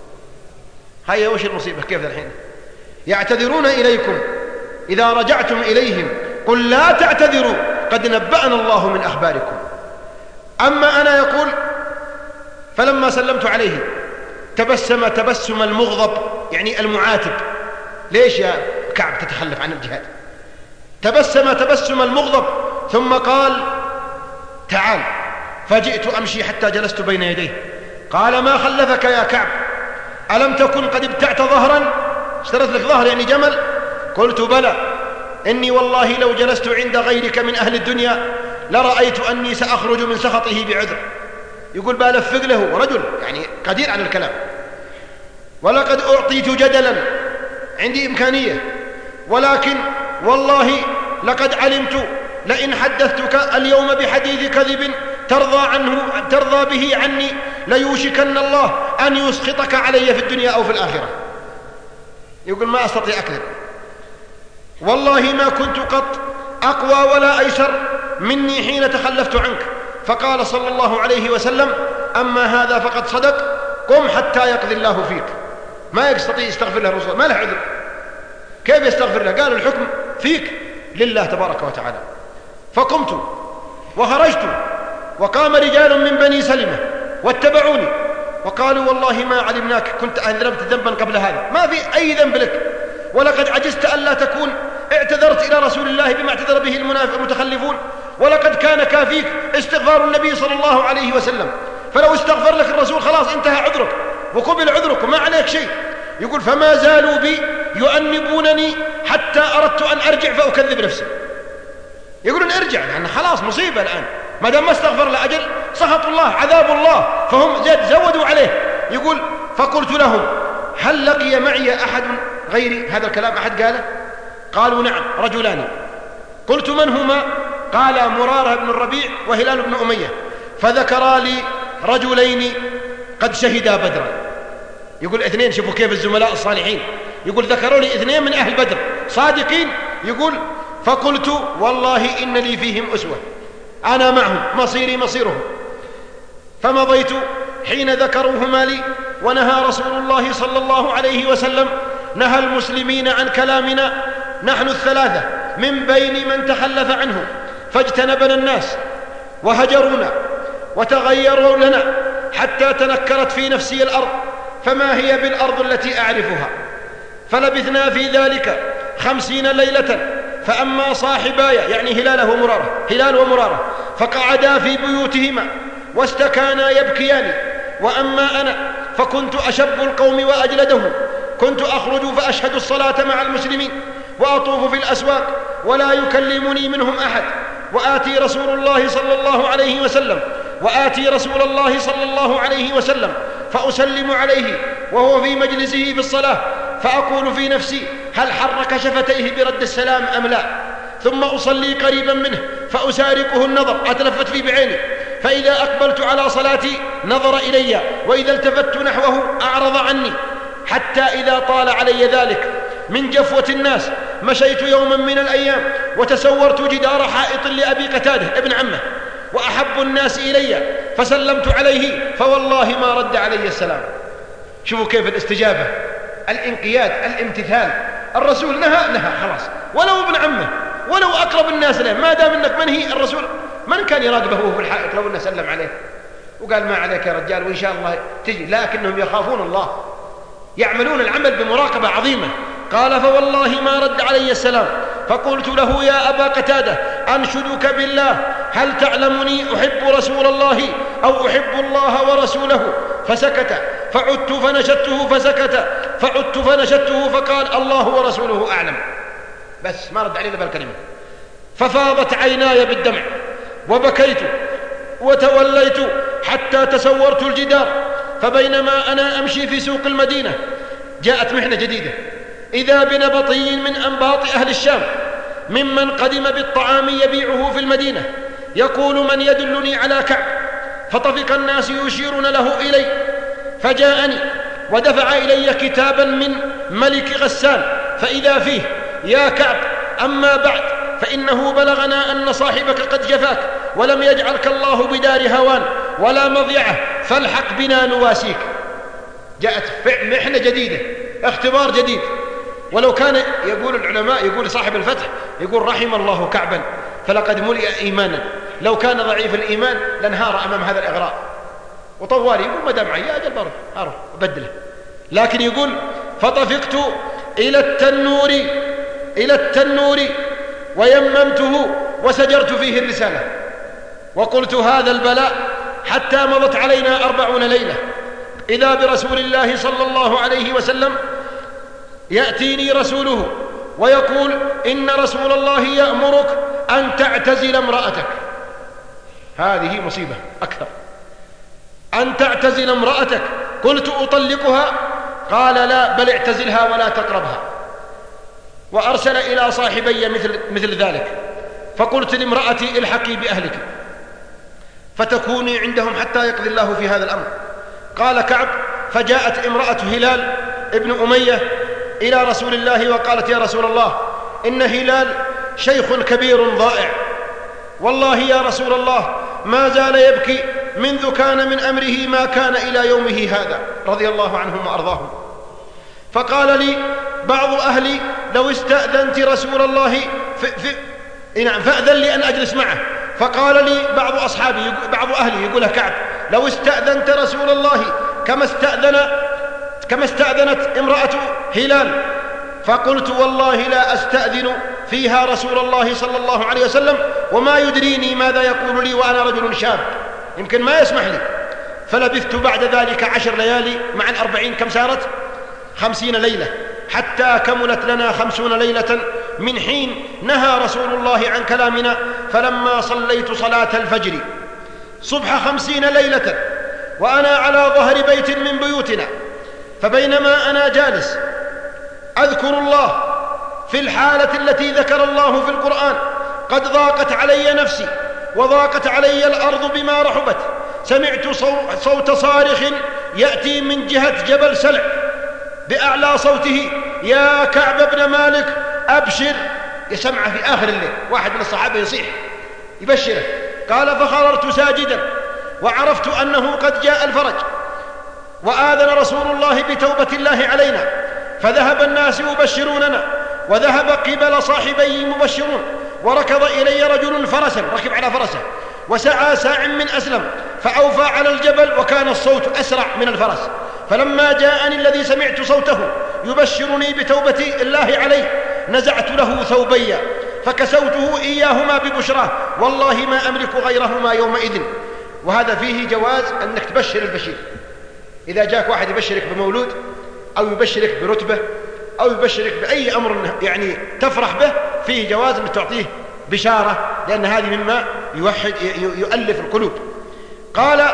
هيا وش المصيبة؟ كيف الحين يعتذرون إليكم إذا رجعتم إليهم قل لا تعتذروا قد نبأنا الله من أخباركم. أما أنا يقول فلما سلمت عليه تبسم تبسم المغضب، يعني المعاتب، ليش يا كعب تتخلف عن الجهاد؟ تبسم تبسم المغضب ثم قال تعال، فجئت أمشي حتى جلست بين يديه، قال ما خلفك يا كعب؟ ألم تكن قد ابتعت ظهرا؟ اشترت لك ظهر يعني جمل؟ قلت بلى، إني والله لو جلست عند غيرك من أهل الدنيا لرأيت أني سأخرج من سخطه بعذر. يقول بلفق له، رجل يعني قدير على الكلام، ولقد أعطيت جدلا، عندي إمكانية، ولكن والله لقد علمت لئن حدثتك اليوم بحديث كذب ترضى به عني ليوشكن الله أن يسخطك علي في الدنيا أو في الآخرة. يقول ما أستطيع أكذب، والله ما كنت قط أقوى ولا أيسر مني حين تخلفت عنك. فقال صلى الله عليه وسلم أما هذا فقد صدق، قم حتى يقضي الله فيك. ما يستطيع يستغفر له الرسول، ما له عذر، كيف يستغفر له؟ قال الحكم فيك، لله تبارك وتعالى. فقمت وخرجت، وقام رجال من بني سلمة واتبعوني وقالوا والله ما علمناك كنت أذنبت ذنبا قبل هذا، ما في أي ذنب لك، ولقد عجزت ألا تكون اعتذرت إلى رسول الله بما اعتذر به المتخلفون، ولقد كان كافيك استغفار النبي صلى الله عليه وسلم، فلو استغفر لك الرسول خلاص انتهى عذرك وقبل عذرك وما عليك شيء. يقول فما زالوا بي يؤنبونني حتى أردت أن أرجع فأكذب نفسي. يقولون ارجع لأن خلاص مصيبة الآن، ما دام ما استغفر لأجل سخط الله عذاب الله، فهم زودوا عليه. يقول فقلت لهم هل لقي معي أحد غيري؟ هذا الكلام أحد قاله؟ قالوا نعم رجلان. قلت من هما؟ قال مرارة بن الربيع وهلال بن أمية. فذكرا لي رجلين قد شهدا بدرا. يقول اثنين، شوفوا كيف الزملاء الصالحين، يقول ذكروا لي اثنين من أهل بدر صادقين. يقول فقلت والله إن لي فيهم أسوة، أنا معهم مصيري مصيرهم. فمضيت حين ذكروهما لي، ونهى رسول الله صلى الله عليه وسلم نهى المسلمين عن كلامنا نحن الثلاثة من بين من تخلف عنه، فاجتنبنا الناس وهجرونا وتغيروا لنا حتى تنكرت في نفسي الأرض، فما هي بالأرض التي أعرفها. فلبثنا في ذلك 50 ليلة. فأما صاحباي يعني هلال ومرارة فقعدا في بيوتهما واستكانا يبكيان، وأما أنا فكنت أشب القوم وأجلدهم، كنت أخرج فأشهد الصلاة مع المسلمين وأطوف في الأسواق ولا يكلمني منهم أحد، وآتي رسول الله صلى الله عليه وسلم فأسلم عليه وهو في مجلسه في الصلاة، فأقول في نفسي هل حرك شفتيه برد السلام أم لا، ثم أصلي قريبا منه فأسارقه النظر، أتلفت فيه بعيني، فإذا أقبلت على صلاتي نظر إلي، وإذا التفت نحوه أعرض عني، حتى إذا طال علي ذلك من جفوة الناس مشيت يوما من الأيام وتسورت جدار حائط لأبي قتادة ابن عمه، وأحب الناس إلي فسلمت عليه فوالله ما رد علي السلام. شوفوا كيف الاستجابة، الانقياد، الامتثال. الرسول نهى خلاص، ولو ابن عمه ولو أقرب الناس له، ما دام انك منهي. الرسول من كان يراقبه وهو في الحائط لو انه سلم عليه وقال ما عليك يا رجال وإن شاء الله تجي، لكنهم يخافون الله، يعملون العمل بمراقبة عظيمة. قال فوالله ما رد علي السلام. فقلت له يا أبا قتادة أنشدك بالله هل تعلمني أحب رسول الله أو أحب الله ورسوله؟ فسكت، فعدت فنشدته فسكت، فعدت فنشدته فقال الله ورسوله أعلم. بس ما رد علينا بالكلمة. ففاضت عيناي بالدمع وبكيت وتوليت حتى تسورت الجدار. فبينما أنا أمشي في سوق المدينة جاءت محنة جديدة، إذا بنبطي من أنباط أهل الشام ممن قدم بالطعام يبيعه في المدينة يقول من يدلني على كعب، فطفق الناس يشيرون له إلي، فجاءني ودفع إلي كتابا من ملك غسان، فإذا فيه يا كعب أما بعد فإنه بلغنا أن صاحبك قد جفاك ولم يجعلك الله بدار هوان ولا مضيعة، فالحق بنا نواسيك. جاءت محنة جديدة، اختبار جديد. ولو كان يقول العلماء، يقول صاحب الفتح، يقول رحم الله كعبا فلقد ملئ إيمانا، لو كان ضعيف الإيمان لانهار أمام هذا الإغراء. وطوالي يقول ما دام معي أجل برضه أروح أبدله، لكن يقول فطفقت إلى التنور ويممته وسجرت فيه الرسالة، وقلت هذا البلاء حتى مضت علينا 40 ليلة، إذا برسول الله صلى الله عليه وسلم يأتيني رسوله ويقول إن رسول الله يأمرك أن تعتزل امرأتك. هذه مصيبة أكثر، أن تعتزل امرأتك. قلت أطلقها؟ قال لا، بل اعتزلها ولا تقربها. وأرسل إلى صاحبي مثل ذلك. فقلت لامرأتي الحقي بأهلك فتكوني عندهم حتى يقضي الله في هذا الأمر. قال كعب فجاءت امرأة هلال ابن أمية إلى رسول الله وقالت يا رسول الله إن هلال شيخ كبير ضائع، والله يا رسول الله ما زال يبكي منذ كان من أمره ما كان إلى يومه هذا، رضي الله عنهم وأرضاهم. فقال لي بعض أهلي لو استأذنت رسول الله نعم فأذن لي أن أجلس معه. فقال لي بعض أصحابي بعض أهلي يقولها كعب: لو استأذنت رسول الله كما استأذنت امرأة هلال. فقلت: والله لا أستأذن فيها رسول الله صلى الله عليه وسلم، وما يدريني ماذا يقول لي وأنا رجل شاب، يمكن ما يسمح لي. فلبثت بعد ذلك 10 ليالي مع 40، كم صارت؟ 50 ليلة، حتى كملت لنا 50 ليلة من حين نهى رسول الله عن كلامنا. فلما صليت صلاة الفجر صبح 50 ليلة وأنا على ظهر بيت من بيوتنا، فبينما أنا جالس أذكر الله في الحالة التي ذكر الله في القرآن، قد ضاقت علي نفسي وضاقت علي الأرض بما رحبت، سمعت صوت صارخ يأتي من جهة جبل سلع بأعلى صوته: يا كعب بن مالك أبشر. يسمع في آخر الليل، واحد من الصحابة يصيح يبشره. قال: فخررت ساجدا وعرفت أنه قد جاء الفرج، وآذن رسول الله بتوبة الله علينا، فذهب الناس يبشروننا، وذهب قبل صاحبي مبشرون، وركض إلي رجل فرسا، ركب على فرسه، وسعى ساع من أسلم، فأوفى على الجبل، وكان الصوت أسرع من الفرس. فلما جاءني الذي سمعت صوته يبشرني بتوبة الله عليه، نزعت له ثوبي فكسوته إياهما ببشراه، والله ما أملك غيرهما يومئذ. وهذا فيه جواز أنك تبشر البشير. إذا جاك واحد يبشرك بمولود، أو يبشرك برتبة، أو يبشرك بأي أمر يعني تفرح به، فيه جواز أنك تعطيه بشارة، لأن هذه مما يؤلف القلوب. قال: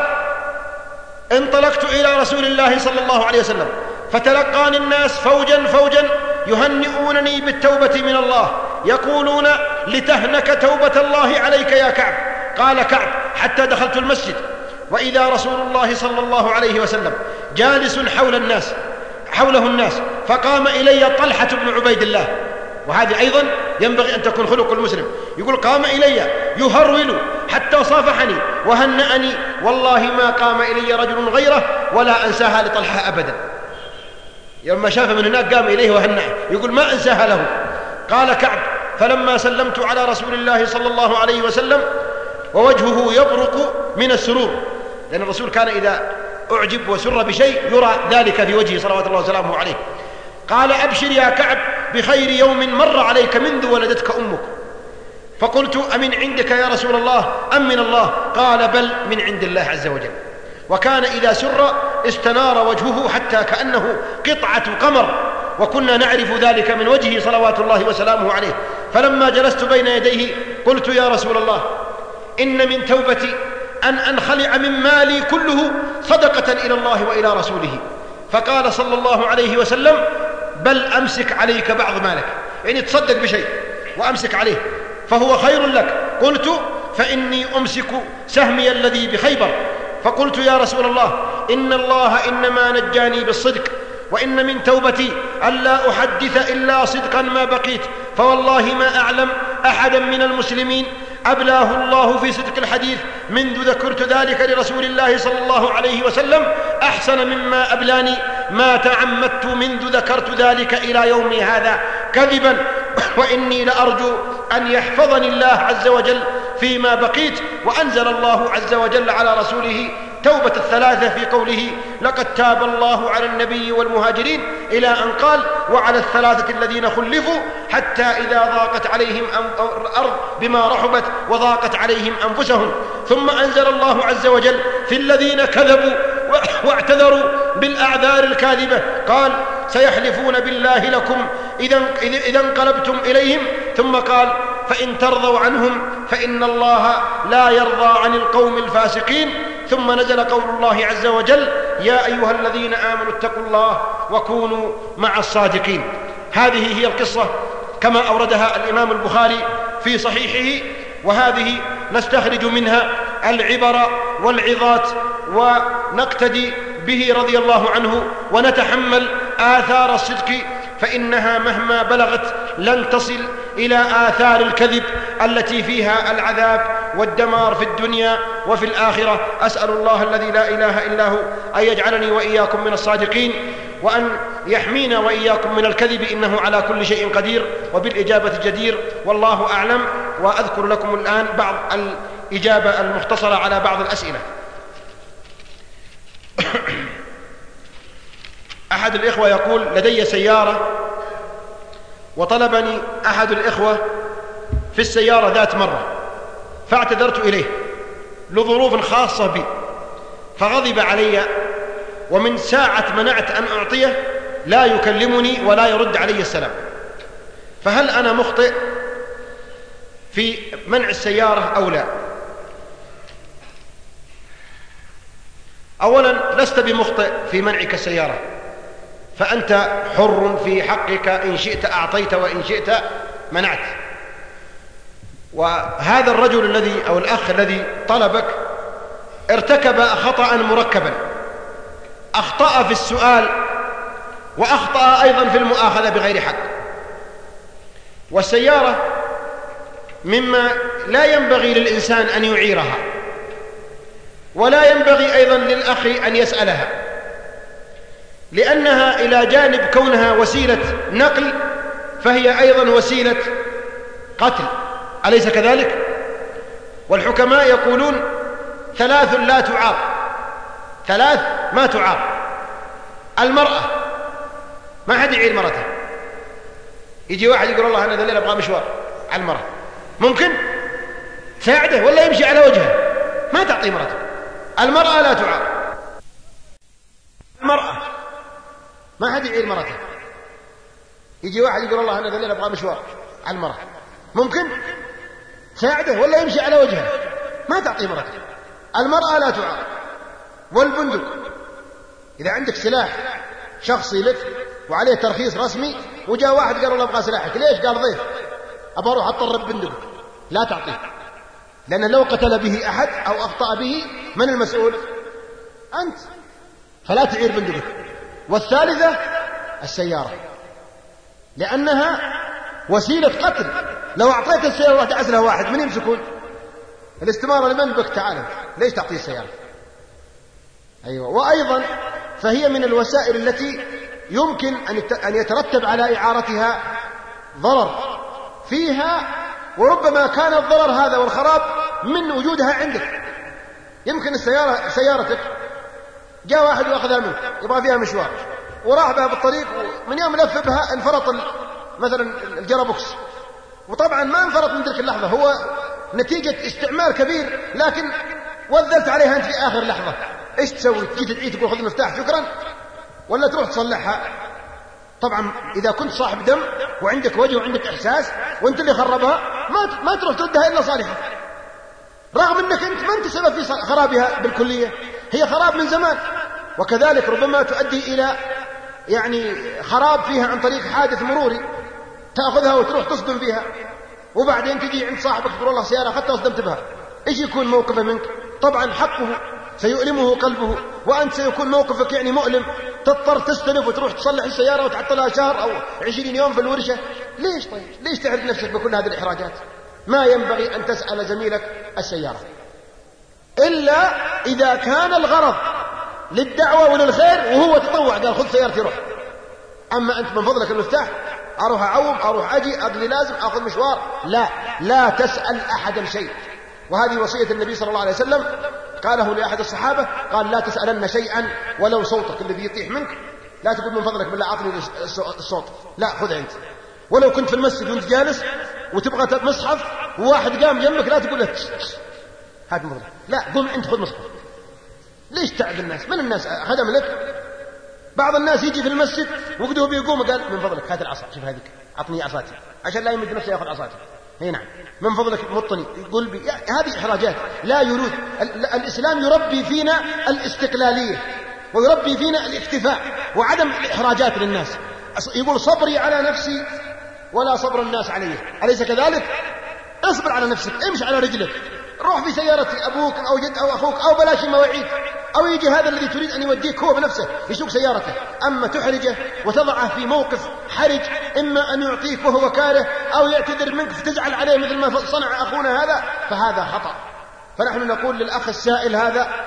انطلقت إلى رسول الله صلى الله عليه وسلم، فتلقاني الناس فوجا فوجا يهنئونني بالتوبة من الله، يقولون: لتهنك توبة الله عليك يا كعب. قال كعب: حتى دخلت المسجد، وإذا رسول الله صلى الله عليه وسلم جالس حوله الناس، فقام إلي طلحة بن عبيد الله، وهذه أيضا ينبغي أن تكون خلق المسلم. يقول: قام إلي يهرول حتى صافحني وهنأني، والله ما قام إلي رجل غيره، ولا أنساها لطلحة أبدا. لما شاف من هناك قام إليه وهنأه، يقول: ما أنساها له. قال كعب: فلما سلمت على رسول الله صلى الله عليه وسلم ووجهه يبرق من السرور، لأن الرسول كان إذا أعجب وسر بشيء يرى ذلك في وجهه صلوات الله وسلامه عليه. قال: أبشر يا كعب بخير يوم مر عليك منذ ولدتك أمك. فقلت: أمن عندك يا رسول الله أم من الله؟ قال: بل من عند الله عز وجل. وكان إذا سر استنار وجهه حتى كأنه قطعة قمر، وكنا نعرف ذلك من وجهه صلوات الله وسلامه عليه. فلما جلست بين يديه قلت: يا رسول الله، إن من توبتي أن أنخلع من مالي كله صدقة إلى الله وإلى رسوله. فقال صلى الله عليه وسلم: بل أمسك عليك بعض مالك، يعني تصدق بشيء وأمسك عليه فهو خير لك. قلت: فإني أمسك سهمي الذي بخيبر. فقلت: يا رسول الله، إن الله إنما نجاني بالصدق، وإن من توبتي ألا أحدث إلا صدقا ما بقيت، فوالله ما أعلم أحدا من المسلمين أبلاه الله في صدق الحديث منذ ذكرت ذلك لرسول الله صلى الله عليه وسلم أحسن مما أبلاني، ما تعمدت منذ ذكرت ذلك إلى يومي هذا كذبا، وإني لأرجو أن يحفظني الله عز وجل فيما بقيت. وأنزل الله عز وجل على رسوله توبة الثلاثة في قوله: لقد تاب الله على النبي والمهاجرين، إلى أن قال: وعلى الثلاثة الذين خلفوا حتى إذا ضاقت عليهم الأرض بما رحبت وضاقت عليهم أنفسهم. ثم أنزل الله عز وجل في الذين كذبوا واعتذروا بالأعذار الكاذبة، قال: سيحلفون بالله لكم إذا انقلبتم إليهم، ثم قال: فإن ترضوا عنهم فإن الله لا يرضى عن القوم الفاسقين. ثم نزل قول الله عز وجل: يا أيها الذين آمنوا اتقوا الله وكونوا مع الصادقين. هذه هي القصة كما أوردها الإمام البخاري في صحيحه، وهذه نستخرج منها العبر والعظات، ونقتدي به رضي الله عنه، ونتحمل آثار الصدق، فإنها مهما بلغت لن تصل إلى آثار الكذب التي فيها العذاب والدمار في الدنيا وفي الآخرة. أسأل الله الذي لا إله إلا هو أن يجعلني وإياكم من الصادقين، وأن يحمينا وإياكم من الكذب، إنه على كل شيء قدير وبالإجابة جدير، والله أعلم. وأذكر لكم الآن بعض الإجابة المختصرة على بعض الأسئلة. أحد الإخوة يقول: لدي سيارة وطلبني أحد الإخوة في السيارة ذات مرة، فاعتذرت إليه لظروف خاصة بي، فغضب علي، ومن ساعة منعت أن أعطيه لا يكلمني ولا يرد علي السلام، فهل أنا مخطئ في منع السيارة أو لا؟ أولا، لست بمخطئ في منعك السيارة، فأنت حر في حقك، إن شئت أعطيت وإن شئت منعت. وهذا الرجل الذي أو الأخ الذي طلبك ارتكب خطأ مركبا، أخطأ في السؤال وأخطأ أيضا في المؤاخذة بغير حق. والسيارة مما لا ينبغي للإنسان أن يعيرها، ولا ينبغي أيضا للأخ أن يسألها، لأنها إلى جانب كونها وسيلة نقل فهي أيضا وسيلة قتل، أليس كذلك؟ والحكماء يقولون: ثلاث لا تعار، ثلاث ما تعار. المرأة، ما حد يعير مرته. يجي واحد يقول: الله أنا ذا الليل أبغى مشوار على المرأة، ممكن تساعده ولا يمشي على وجهه؟ ما تعطي مرته. المرأة لا تعار. المرأة ما حد يعير مرته. يجي واحد يقول: الله أنا ذا الليل أبغى مشوار على المرأة، ممكن تساعده ولا يمشي على وجهه؟ ما تعطي مرته. المرأة لا تعار. والبندق، إذا عندك سلاح شخصي لك وعليه ترخيص رسمي، وجاء واحد قال: الله أبغى سلاحك، ليش؟ قال: ضيف، أبغى أروح أطرب بندقك، لا تعطيه، لأن لو قتل به أحد أو أخطأ به من المسؤول؟ أنت، فلا تعير بندقك. والثالثة السيارة، لأنها وسيلة قتل. لو أعطيت السيارة ودعس لها واحد، من يمسكون؟ الاستمارة لمن بك؟ تعالى، ليش تعطيه السيارة؟ أيوة. وأيضا فهي من الوسائل التي يمكن أن يترتب على إعارتها ضرر فيها، وربما كان الضرر هذا والخراب من وجودها عندك. يمكن السيارة سيارتك جاء واحد وأخذها منك، يبغى فيها مشوار، وراح بها بالطريق، ومن يوم لف بها انفرط مثلا الجرابوكس، وطبعا ما انفرط من تلك اللحظة، هو نتيجة استعمال كبير، لكن وذلت عليها أنت في آخر لحظة. إيش تسوي؟ تجي تدعي تقول: خذ المفتاح شكرا، ولا تروح تصلحها؟ طبعا إذا كنت صاحب دم وعندك وجه وعندك إحساس وأنت اللي خربها، ما تروح تردها إلا صالحة، رغم أنك أنت ما أنت سبب في خرابها بالكلية، هي خراب من زمان. وكذلك ربما تؤدي إلى خراب فيها عن طريق حادث مروري، تأخذها وتروح تصدم فيها، وبعدين تجي عند صاحبك تقول: الله سيارة أخذتها وصدمت بها، إيش يكون موقفه منك؟ طبعا حقه سيؤلمه قلبه، وأنت سيكون موقفك مؤلم، تضطر تستلف وتروح تصلح السيارة وتعطلها شهر أو 20 يوم في الورشة. ليش؟ طيب ليش تعرف نفسك بكل هذه الإحراجات؟ ما ينبغي أن تسأل زميلك السيارة إلا إذا كان الغرض للدعوة وللخير وهو تطوع، قال: خذ سيارتي روح. أما أنت من فضلك المفتاح، أروح أعوم، أروح أجي، أقضي لازم، أخذ مشوار، لا تسأل أحدا شيء. وهذه وصية النبي صلى الله عليه وسلم، قاله لأحد الصحابة، قال: لا تسألن شيئا ولو صوتك الذي يطيح منك، لا تقول من فضلك بالله أعطني الصوت، لا، خذ أنت. ولو كنت في المسجد وانت جالس وتبغى مصحف وواحد قام جنبك، لا تقول له هات من فضلك، لا، قم أنت خذ مصحف. ليش تعب الناس؟ من الناس خدم لك؟ بعض الناس يجي في المسجد وقده بيقوم، قال: من فضلك هات العصا، شوف هذيك، أعطني عصاتي، عشان لا يمد نفسه يأخذ عصاتي. نعم، من فضلك مطني قلبي. هذه إحراجات لا يريد. الإسلام يربي فينا الاستقلالية، ويربي فينا الاكتفاء وعدم الإحراجات للناس. يقول: صبري على نفسي ولا صبر الناس علي، أليس كذلك؟ اصبر على نفسك، امشي على رجلك، روح في سيارة أبوك أو جد أو أخوك، أو بلاش مواعيد، أو يجي هذا الذي تريد أن يوديك هو بنفسه يسوق سيارته. أما تحرجه وتضعه في موقف حرج، إما أن يعطيك وهو كاره أو يعتذر منك فتزعل عليه مثل ما صنع أخونا هذا، فهذا خطأ. فنحن نقول للأخ السائل هذا: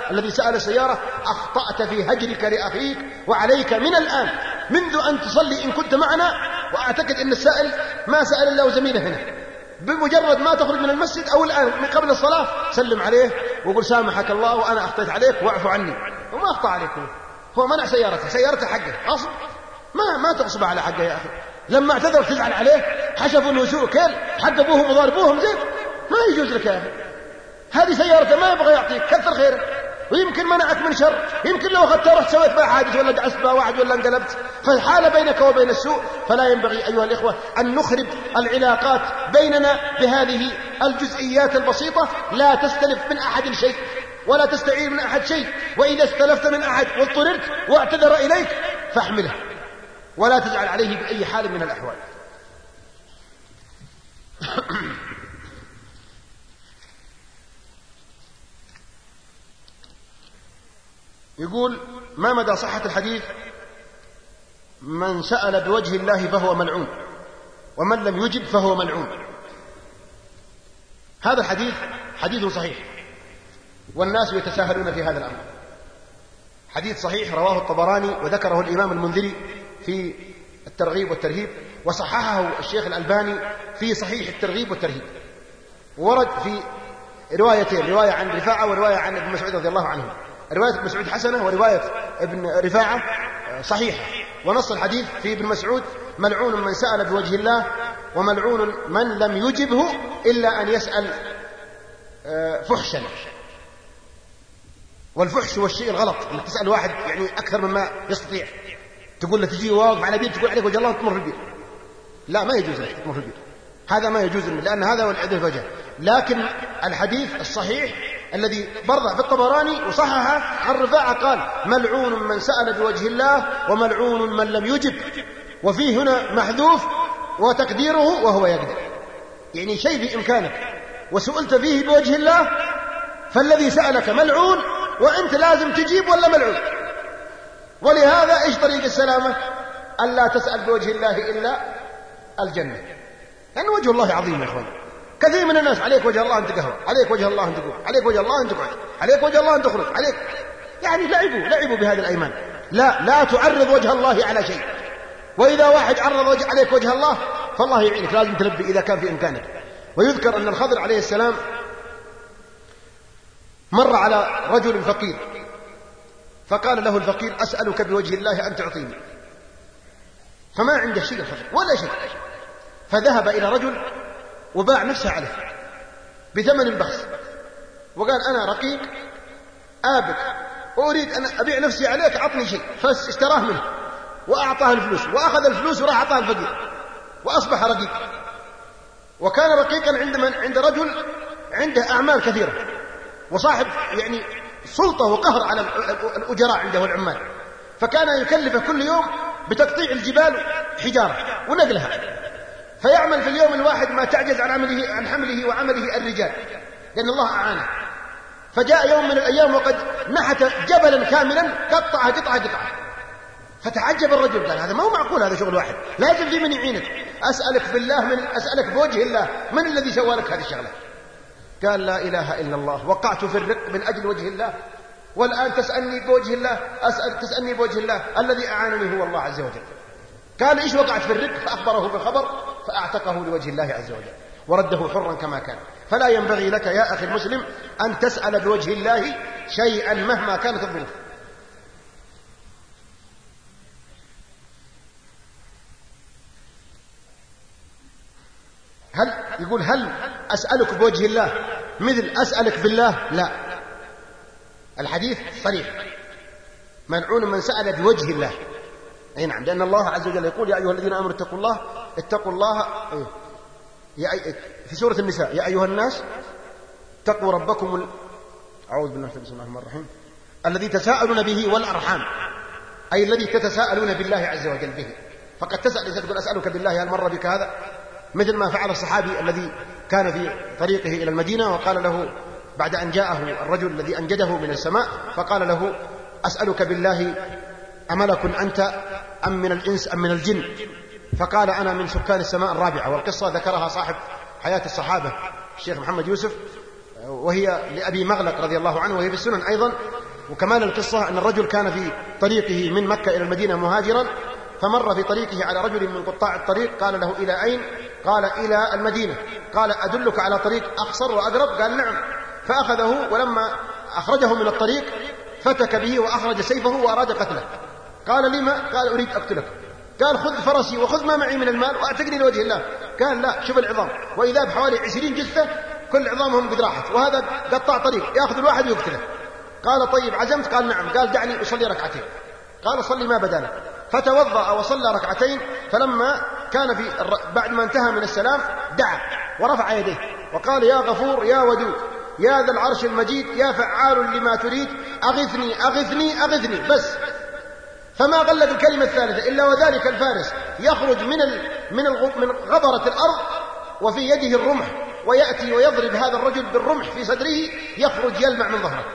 الذي سأل السيارة: أخطأت في هجرك لأخيك، وعليك من الآن منذ أن تصلي إن كنت معنا، وأعتقد أن السائل ما سأل الله زميله هنا، بمجرد ما تخرج من المسجد أو الآن من قبل الصلاة سلم عليه وقل: سامحك الله وأنا أخطأت عليك واعف عني. وما أخطأ عليك، هو منع سيارته حقه، غصب. ما تغصب على حقه يا أخي. لما اعتذر تزعل عليه؟ حشفوا انه سوء كيل، حق ابوهم وضاربوهم زين، ما يجوز لك يا اخي. هذه سيارته ما يبغى يعطيك، كثر خيره، ويمكن منعك من شر، يمكن لو اخذتها رحت سويت بها حادث ولا دعست بها واحد ولا انقلبت، فالحالة بينك وبين السوء. فلا ينبغي أيها الإخوة أن نخرب العلاقات بيننا بهذه الجزئيات البسيطة. لا تستلف من أحد شيء ولا تستعير من أحد شيء، وإذا استلفت من أحد واضطررت واعتذر إليك فاحمله ولا تزعل عليه بأي حال من الأحوال. يقول: ما مدى صحة الحديث: من سأل بوجه الله فهو ملعون، ومن لم يجب فهو ملعون؟ هذا الحديث حديث صحيح، والناس يتساهلون في هذا الأمر. حديث صحيح رواه الطبراني وذكره الإمام المنذري في الترغيب والترهيب، وصححه الشيخ الألباني في صحيح الترغيب والترهيب. ورد في روايتين، رواية عن رفاعة ورواية عن ابن مسعود رضي الله عنه. رواية ابن مسعود حسنة ورواية ابن رفاعة صحيحة. ونص الحديث في ابن مسعود: ملعون من سأل بوجه الله، وملعون من لم يجبه إلا أن يسأل فحشا. والفحش هو الشيء الغلط، انك تسأل واحد يعني أكثر مما يستطيع، تقول له تجي واقف على بيت تقول عليك وجه الله تمر في البيت. لا، ما يجوز لك تمر في البيت، هذا ما يجوز، لأن هذا هو العدل في وجهه. لكن الحديث الصحيح الذي برضه في الطبراني وصححه عن رفاعة قال: ملعون من سأل بوجه الله، وملعون من لم يجب. وفيه هنا محذوف وتقديره وهو يقدر، يعني شيء في إمكانك وسئلت فيه بوجه الله، فالذي سألك ملعون وأنت لازم تجيب ولا ملعون. ولهذا إيش طريق السلامة؟ ألا تسأل بوجه الله إلا الجنة، لأن وجه الله عظيم يا أخوان. كثير من الناس: عليك وجه الله أنت قهوة، عليك وجه الله أنت قهوة، عليك وجه الله أنت قعد، عليك وجه الله أنت تخرج، عليك. يعني لعبوا بهذه الأيمان. لا تعرض وجه الله على شيء. وإذا واحد عرض عليك وجه الله فالله يعينك، لازم تلبي إذا كان في إمكانك. ويذكر أن الخضر عليه السلام مر على رجل فقير، فقال له الفقير: أسألك بوجه الله أن تعطيني. فما عنده شيء الخضر ولا شيء، فذهب إلى رجل وباع نفسه عليه بثمن بخس، وقال: أنا رقيق آبك وأريد أن أبيع نفسي عليك، أعطني شيء. فاشتراه منه وأعطاه الفلوس، وأخذ الفلوس وراح أعطاه الفقير، وأصبح رقيق. وكان رقيقا عند رجل عنده أعمال كثيرة، وصاحب يعني سلطة وقهر على الأجراء عنده والعمال، فكان يكلف كل يوم بتقطيع الجبال حجارة ونقلها، فيعمل في اليوم الواحد ما تعجز عن حمله وعمله الرجال، لأن الله أعانه. فجاء يوم من الأيام وقد نحت جبلا كاملا، قطعها قطعة. فتعجب الرجل، قال: هذا ما هو معقول، هذا شغل واحد، لازم في من يعينك. أسألك بالله، أسألك بوجه الله، من الذي سوى لك هذه الشغلة؟ قال: لا إله إلا الله، وقعت في الرق من أجل وجه الله، والآن تسألني بوجه الله، تسألني بوجه الله، الذي أعانني هو الله عز وجل. قال: إيش وقعت في الرق؟ فأخبره بالخبر فأعتقه لوجه الله عز وجل ورده حرا كما كان. فلا ينبغي لك يا أخي المسلم أن تسأل بوجه الله شيئا مهما كانت الظروف. هل أسألك بوجه الله مثل أسألك بالله؟ لا، الحديث صريح: ملعون من سأل بوجه الله. أي نعم، لأن الله عز وجل يقول: يا أيها الذين آمنوا اتقوا الله في سورة النساء: يا أيها الناس اتقوا ربكم أعوذ بالله بسم الله الرحمن الرحيم الذي تساءلون به والأرحام، أي الذي تتساءلون بالله عز وجل به. فقد تسأل إذا تقول: أسألك بالله هل مر بك هذا؟ مثل ما فعل الصحابي الذي كان في طريقه إلى المدينة، وقال له بعد أن جاءه الرجل الذي أنجده من السماء، فقال له: أسألك بالله أملك أنت أم من الإنس أم من الجن؟ فقال: أنا من سكان السماء الرابعة. والقصة ذكرها صاحب حياة الصحابة الشيخ محمد يوسف، وهي لأبي مغلق رضي الله عنه، وهي في السنن أيضا، وكمال القصة أن الرجل كان في طريقه من مكة إلى المدينة مهاجرا، فمر في طريقه على رجل من قطاع الطريق، قال له إلى أين؟ قال إلى المدينة. قال أدلك على طريق أقصر وأقرب؟ قال نعم. فأخذه، ولما أخرجه من الطريق فتك به وأخرج سيفه وأراد قتله. قال لما؟ قال أريد أقتلك. قال خذ فرسي وخذ ما معي من المال وأعتقني لوجه الله. قال لا، شوف العظام، وإذا بحوالي 20 جثة كل عظامهم قد راحت، وهذا قطاع طريق يأخذ الواحد ويقتله. قال طيب عزمت؟ قال نعم. قال دعني أصلي ركعتين. قال صلي ما بدا لك. فتوضأ وصلى ركعتين، فلما كان بعد ما انتهى من السلام دعا ورفع يديه وقال يا غفور يا ودود يا ذا العرش المجيد يا فعال لما تريد أغثني أغثني أغثني، بس. فما غلت الكلمة الثالثة إلا وذلك الفارس يخرج من غبرة الأرض وفي يده الرمح، ويأتي ويضرب هذا الرجل بالرمح في صدره، يخرج يلمع من ظهره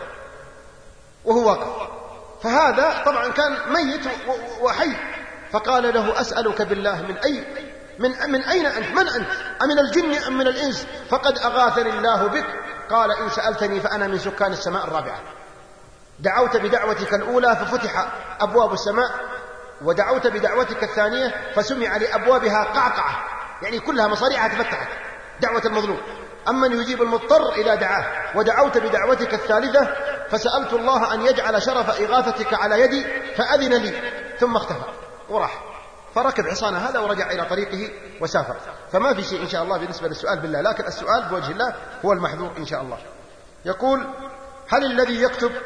وهو واقف. فهذا طبعا كان ميت وحي. فقال له أسألك بالله من أين أنت؟ من أنت؟ أمن الجن أم من الإنس؟ فقد أغاثني الله بك. قال إن سألتني فأنا من سكان السماء الرابعة. دعوت بدعوتك الأولى ففتح أبواب السماء، ودعوت بدعوتك الثانية فسمع لأبوابها قعقعة، يعني كلها مصاريعها تفتحت، دعوة المظلوم. أما يجيب المضطر إذا دعاه. ودعوت بدعوتك الثالثة فسألت الله أن يجعل شرف إغاثتك على يدي فأذن لي، ثم اختفى وراح. فركب حصان هذا ورجع إلى طريقه وسافر. فما في شيء إن شاء الله بالنسبة للسؤال بالله، لكن السؤال بوجه الله هو المحذور إن شاء الله. يقول هل الذي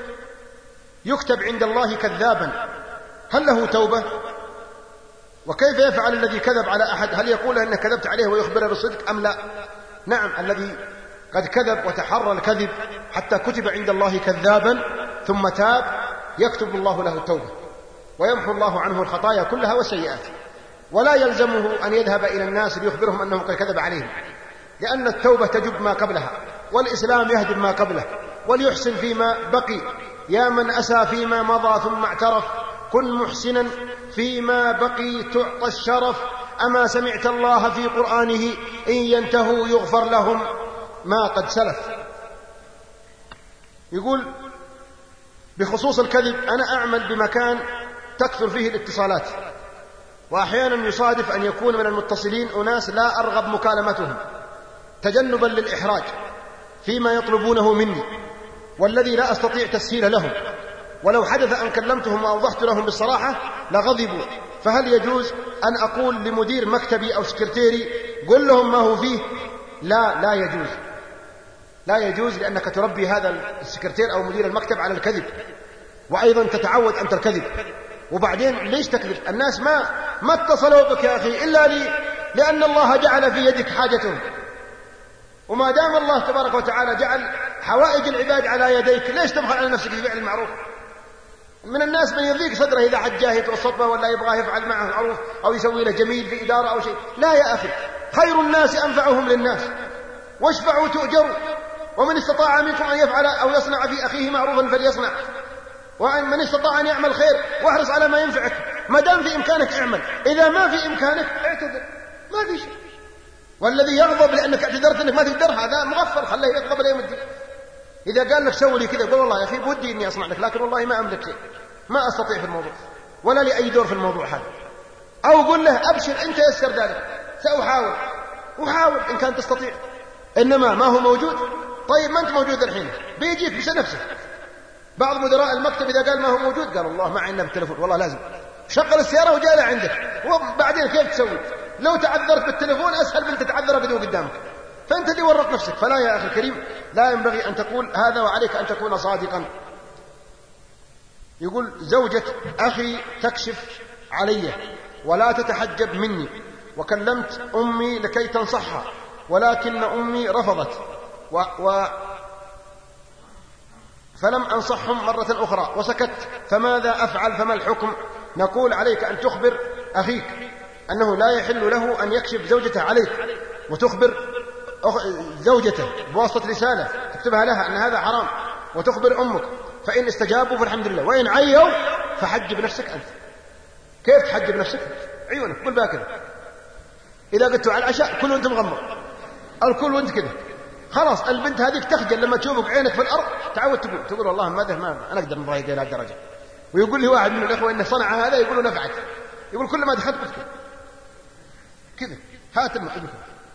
يكتب عند الله كذابا هل له توبة؟ وكيف يفعل الذي كذب على أحد؟ هل يقول أنه كذبت عليه ويخبره بالصدق أم لا؟ نعم، الذي قد كذب وتحرى الكذب حتى كتب عند الله كذابا ثم تاب يكتب الله له التوبة ويمحو الله عنه الخطايا كلها والسيئات، ولا يلزمه أن يذهب إلى الناس ليخبرهم أنه قد كذب عليهم، لأن التوبة تجب ما قبلها، والإسلام يهدم ما قبله، وليحسن فيما بقي. يا من أسى فيما مضى ثم اعترف، كن محسنا فيما بقي تعطى الشرف. أما سمعت الله في قرآنه إن ينتهوا يغفر لهم ما قد سلف. يقول بخصوص الكذب أنا أعمل بمكان تكثر فيه الاتصالات، وأحيانا يصادف أن يكون من المتصلين أناس لا أرغب مكالمتهم تجنبا للإحراج فيما يطلبونه مني، والذي لا أستطيع تسهيل لهم، ولو حدث أن كلمتهم وأوضحت لهم بالصراحة لغضبوا. فهل يجوز أن أقول لمدير مكتبي أو سكرتيري قل لهم ما هو فيه؟ لا يجوز، لا يجوز، لأنك تربي هذا السكرتير أو مدير المكتب على الكذب، وأيضا تتعود أنت الكذب. وبعدين ليش تكذب؟ الناس ما اتصلوا بك يا أخي إلا لأن الله جعل في يدك حاجتهم، وما دام الله تبارك وتعالى جعل حوائج العباد على يديك ليش تبخل على نفسك بفعل المعروف؟ من الناس من يضيق صدره إذا حد جاه يتوسط به ولا يبغاه يفعل معه معروف أو يسوي له جميل في إدارة أو شيء. لا يا أخي، خير الناس أنفعهم للناس، واشفعوا تؤجروا، ومن استطاع منكم أن يفعل أو يصنع في أخيه معروفا فليصنع، ومن استطاع أن يعمل خير واحرص على ما ينفعك. ما دام في إمكانك اعمل، إذا ما في إمكانك اعتذر، ما في شيء. والذي يغضب لأنك اعتذرت أنك ما تقدر هذا مغفر، خليه يغضب ليوم الدين. إذا قال لك سوي لي كذا قول والله يا أخي بودي إني أصنع لك، لكن والله ما أملك شيء، ما أستطيع في الموضوع ولا لي أي دور في الموضوع هذا. أو قل له أبشر أنت يسر ذلك، سأحاول وحاول إن كان تستطيع. إنما ما هو موجود، طيب ما أنت موجود الحين بيجيك بنفسه. بعض مدراء المكتب إذا قال ما هو موجود قال الله ما عندنا بالتلفون، والله لازم شغل السيارة وجاء له عندك، وبعدين كيف تسوي؟ لو تعذرت بالتلفون أسهل من تتعذر بدون قدامك، فأنت اللي ورط نفسك. فلا يا أخي الكريم، لا ينبغي أن تقول هذا، وعليك أن تكون صادقا. يقول زوجة أخي تكشف علي ولا تتحجب مني، وكلمت أمي لكي تنصحها ولكن أمي رفضت فلم أنصحهم مرة أخرى وسكت، فماذا أفعل؟ فما الحكم؟ نقول عليك أن تخبر أخيك أنه لا يحل له أن يكشف زوجته عليك، وتخبر زوجته بواسطة رسالة تكتبها لها أن هذا حرام، وتخبر أمك، فإن استجابوا فالحمد لله، وإن عيوا فحجب نفسك أنت. كيف تحجب نفسك؟ عيونك قل باكذا. إذا قلت على العشاء كل وانت مغمض، الكل وانت كذا، خلاص البنت هذيك تخجل لما تشوفك عينك في الأرض تعود تقول والله ما نقدر نضايق إلى الدرجة. ويقول لي واحد من الإخوة إنه صنع هذا، يقول له نفعت، يقول كل ما دخلت كذا هات الماء.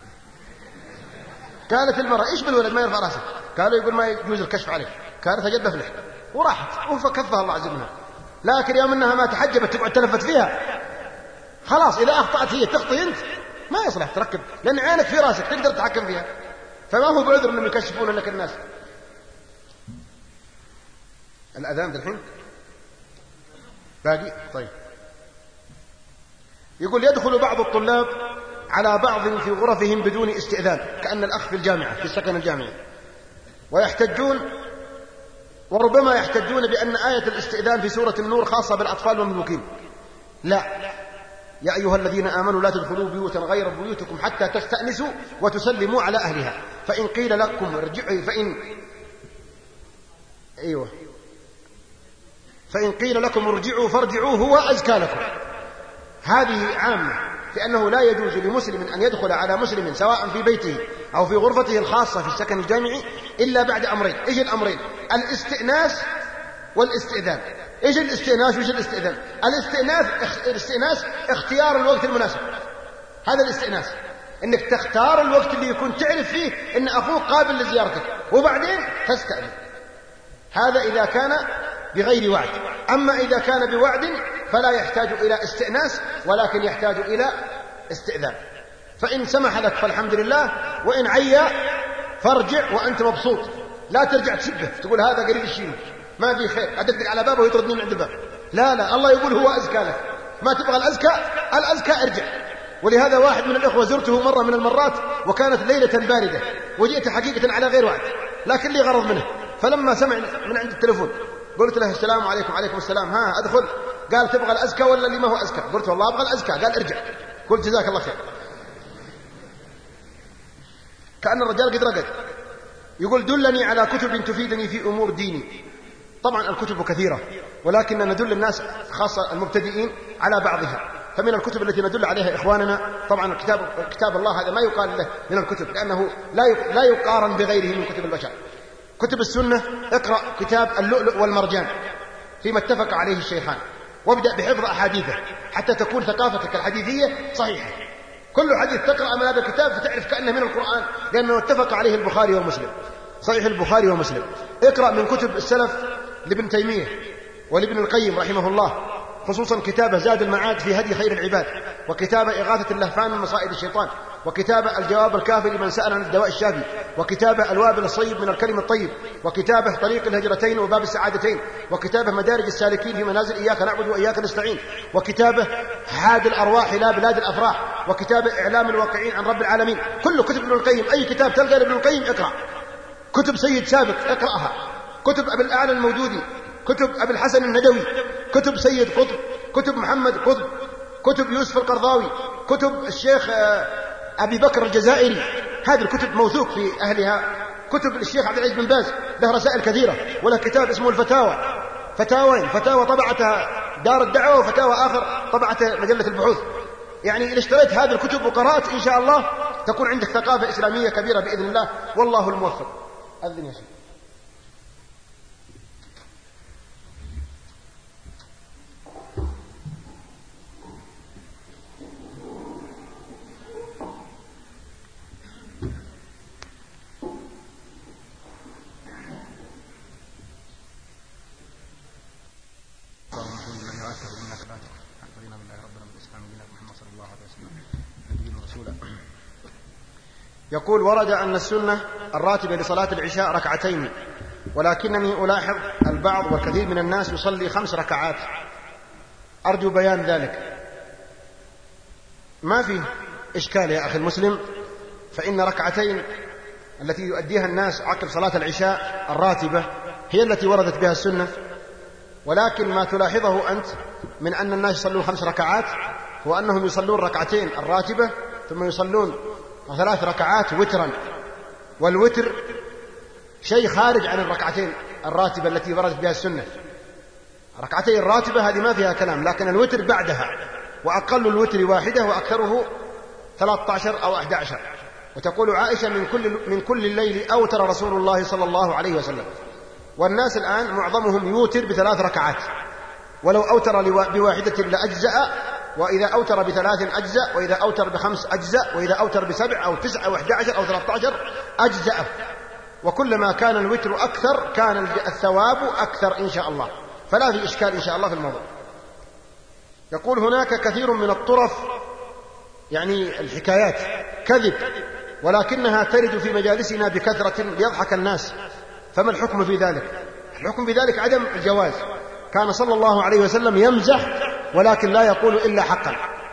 قالت المرأة إيش بالولد ما يرفع راسه؟ قالوا يقول ما يجوز الكشف عليه. كانت أجد فلح وراحت وفكفها الله عز وجل. لكن يوم أنها ما تحجبت تقعد تلفت فيها، خلاص إذا أخطأت هي تخطئ أنت ما يصلح تركب، لأن عينك في راسك تقدر تتحكم فيها، فما هو بعذر أنهم يكشفون لك الناس. الأذان الحين باقي. طيب، يقول يدخل بعض الطلاب على بعض في غرفهم بدون استئذان، كأن الأخ في الجامعة في السكن الجامعي، ويحتجون وربما يحتجون بأن آية الاستئذان في سورة النور خاصة بالأطفال والمملوكين. لا، يا أيها الذين آمنوا لا تدخلوا بيوتا غير بيوتكم حتى تستأنسوا وتسلموا على أهلها، فإن قيل لكم ارجعوا فإن قيل لكم ارجعوا فارجعوا هو أزكى لكم. هذه عامة، لأنه لا يجوز لمسلم أن يدخل على مسلم سواء في بيته أو في غرفته الخاصة في السكن الجامعي إلا بعد أمرين. إيش الأمرين؟ الاستئناس والاستئذان. إيش الاستئناس وإيش الاستئذان؟ الاستئناس اختيار الوقت المناسب، هذا الاستئناس، إنك تختار الوقت اللي يكون تعرف فيه إن أخوك قابل لزيارتك وبعدين تستأذن. هذا إذا كان بغير وعد. أما إذا كان بوعد فلا يحتاج إلى استئناس ولكن يحتاج إلى استئذان. فإن سمح لك فالحمد لله، وإن عيا فارجع وأنت مبسوط، لا ترجع تسبه تقول هذا قريب الشيء ما في خير، أدق على بابه ويطردني من عند الباب. لا، الله يقول هو أزكى لك، ما تبغى الأزكى ارجع. ولهذا واحد من الأخوة زرته مرة من المرات وكانت ليلة باردة، وجئت حقيقة على غير وعد لكن لي غرض منه، فلما سمع من عند التلفون قلت له السلام عليكم. عليكم السلام، ها أدخل؟ قال تبغى الأزكى ولا اللي ما هو أزكى؟ قلت والله أبغى الأزكى. قال ارجع. قلت جزاك الله خير. كأن الرجال قد رقد. يقول دلني على كتب تفيدني في أمور ديني. طبعا الكتب كثيرة، ولكن ندل الناس خاصة المبتدئين على بعضها. فمن الكتب التي ندل عليها إخواننا طبعا كتاب الله، هذا ما يقال له من الكتب لأنه لا يقارن بغيره من كتب البشر. كتب السنة اقرأ كتاب اللؤلؤ والمرجان فيما اتفق عليه الشيخان، وابدأ بحفظ أحاديثه حتى تكون ثقافتك الحديثية صحيحة. كل حديث تقرأ من هذا الكتاب فتعرف كأنه من القرآن، لأنه اتفق عليه البخاري ومسلم، صحيح البخاري ومسلم. اقرأ من كتب السلف لابن تيمية ولابن القيم رحمه الله، خصوصا كتابه زاد المعاد في هدي خير العباد، وكتابه إغاثة اللهفان من مصائد الشيطان، وكتابه الجواب الكافي لمن سأل عن الدواء الشافي، وكتابه الوابل الصيب من الكلم الطيب، وكتابه طريق الهجرتين وباب السعادتين، وكتابه مدارج السالكين في منازل إياك نعبد وإياك نستعين، وكتابه حاد الأرواح إلى بلاد الأفراح، وكتابه إعلام الواقعين عن رب العالمين. كل كتب ابن القيم، أي كتاب تلقى لابن القيم اقرأ. كتب سيد سابق اقرأها، كتب أبي الأعلى المودودي، كتب أبي الحسن الندوي، كتب سيد قطب، كتب محمد قطب، كتب يوسف القرضاوي، كتب الشيخ أبي بكر الجزائري. هذه الكتب موثوق في أهلها. كتب الشيخ عبد العزيز بن باز له رسائل كثيرة، وله كتاب اسمه الفتاوى، فتاوى طبعتها دار الدعوة، وفتاوى آخر طبعتها مجلة البحوث. يعني إذا اشتريت هذه الكتب وقرأت إن شاء الله تكون عندك ثقافة إسلامية كبيرة بإذن الله، والله الموفق. أذن يا شيخ. يقول ورد أن السنة الراتبة لصلاة العشاء ركعتين، ولكنني ألاحظ البعض والكثير من الناس يصلي 5 ركعات. أرجو بيان ذلك. ما فيه إشكال يا أخي المسلم، فإن ركعتين التي يؤديها الناس عقب صلاة العشاء الراتبة هي التي وردت بها السنة، ولكن ما تلاحظه أنت من أن الناس يصلون 5 ركعات هو أنهم يصلون ركعتين الراتبة ثم يصلون 3 ركعات وترا، والوتر شيء خارج عن الركعتين الراتبة التي وردت بها السنة. ركعتين الراتبة هذه ما فيها كلام، لكن الوتر بعدها، وأقل الوتر 1 وأكثره 13 أو 11. وتقول عائشة من كل الليل أوتر رسول الله صلى الله عليه وسلم. والناس الآن معظمهم يوتر ب3 ركعات، ولو أوتر بواحدة لأجزأ، وإذا أوتر ب3 أجزأ، وإذا أوتر ب5 أجزأ، وإذا أوتر ب7 أو 9 أو 11 أو 13 أجزأ. وكلما كان الوتر أكثر كان الثواب أكثر إن شاء الله، فلا في إشكال إن شاء الله في الموضوع. يقول هناك كثير من الطرف، يعني الحكايات كذب، ولكنها ترد في مجالسنا بكثرة ليضحك الناس، فما الحكم في ذلك؟ الحكم في ذلك عدم الجواز. كان صلى الله عليه وسلم يمزح ولكن لا يقول إلا حقا،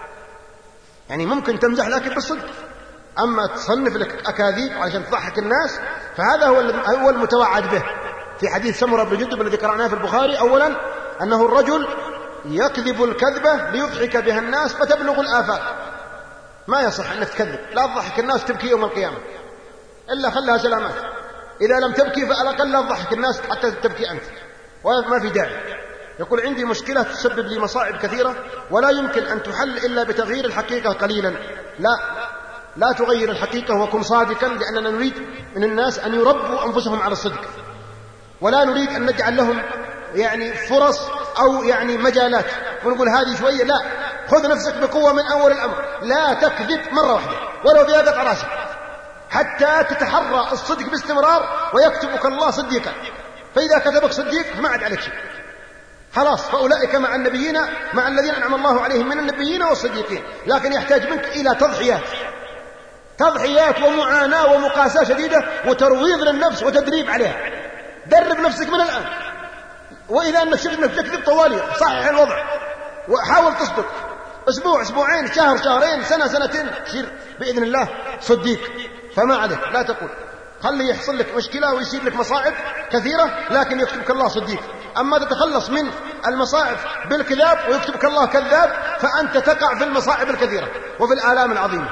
يعني ممكن تمزح لكن بالصدق، أما تصنف لك أكاذيب عشان تضحك الناس فهذا هو المتوعد به. في حديث سمرة بن جندب الذي قرأناه في البخاري أولا أنه الرجل يكذب الكذبة ليضحك بها الناس فتبلغ الآفاق. ما يصح أنك تكذب، لا تضحك الناس تبكي يوم القيامة إلا خلها سلامات، إذا لم تبكي فعلى الأقل لا تضحك الناس حتى تبكي أنت، وما في داعي. يقول عندي مشكلة تسبب لي مصاعب كثيرة ولا يمكن أن تحل إلا بتغيير الحقيقة قليلا. لا تغير الحقيقة وكن صادقا، لأننا نريد من الناس أن يربوا أنفسهم على الصدق، ولا نريد أن نجعل لهم يعني فرص أو يعني مجالات ونقول هذه شوية. لا، خذ نفسك بقوة من أول الأمر، لا تكذب مرة واحدة ولو بها قطع راسك، حتى تتحرى الصدق باستمرار ويكتبك الله صديقا. فإذا كتبك صديق ما عاد عليك شيء، خلاص، فأولئك مع النبيين، مع الذين أنعم الله عليهم من النبيين والصديقين. لكن يحتاج منك إلى تضحيات ومعاناة ومقاساة شديدة وترويض للنفس وتدريب عليها. درب نفسك من الآن، وإذا أنك شفت أنك تكذب طوالي صحح الوضع وحاول تصدق، أسبوع، أسبوعين، شهر، شهرين، سنة، سنتين، تصير بإذن الله صديق. فما عليك، لا تقول خلي يحصل لك مشكلة ويصير لك مصاعب كثيرة لكن يكتبك الله صديق. أما تتخلص من المصاعب بالكذاب ويكتبك الله كذاب فأنت تقع في المصاعب الكثيرة وفي الآلام العظيمة.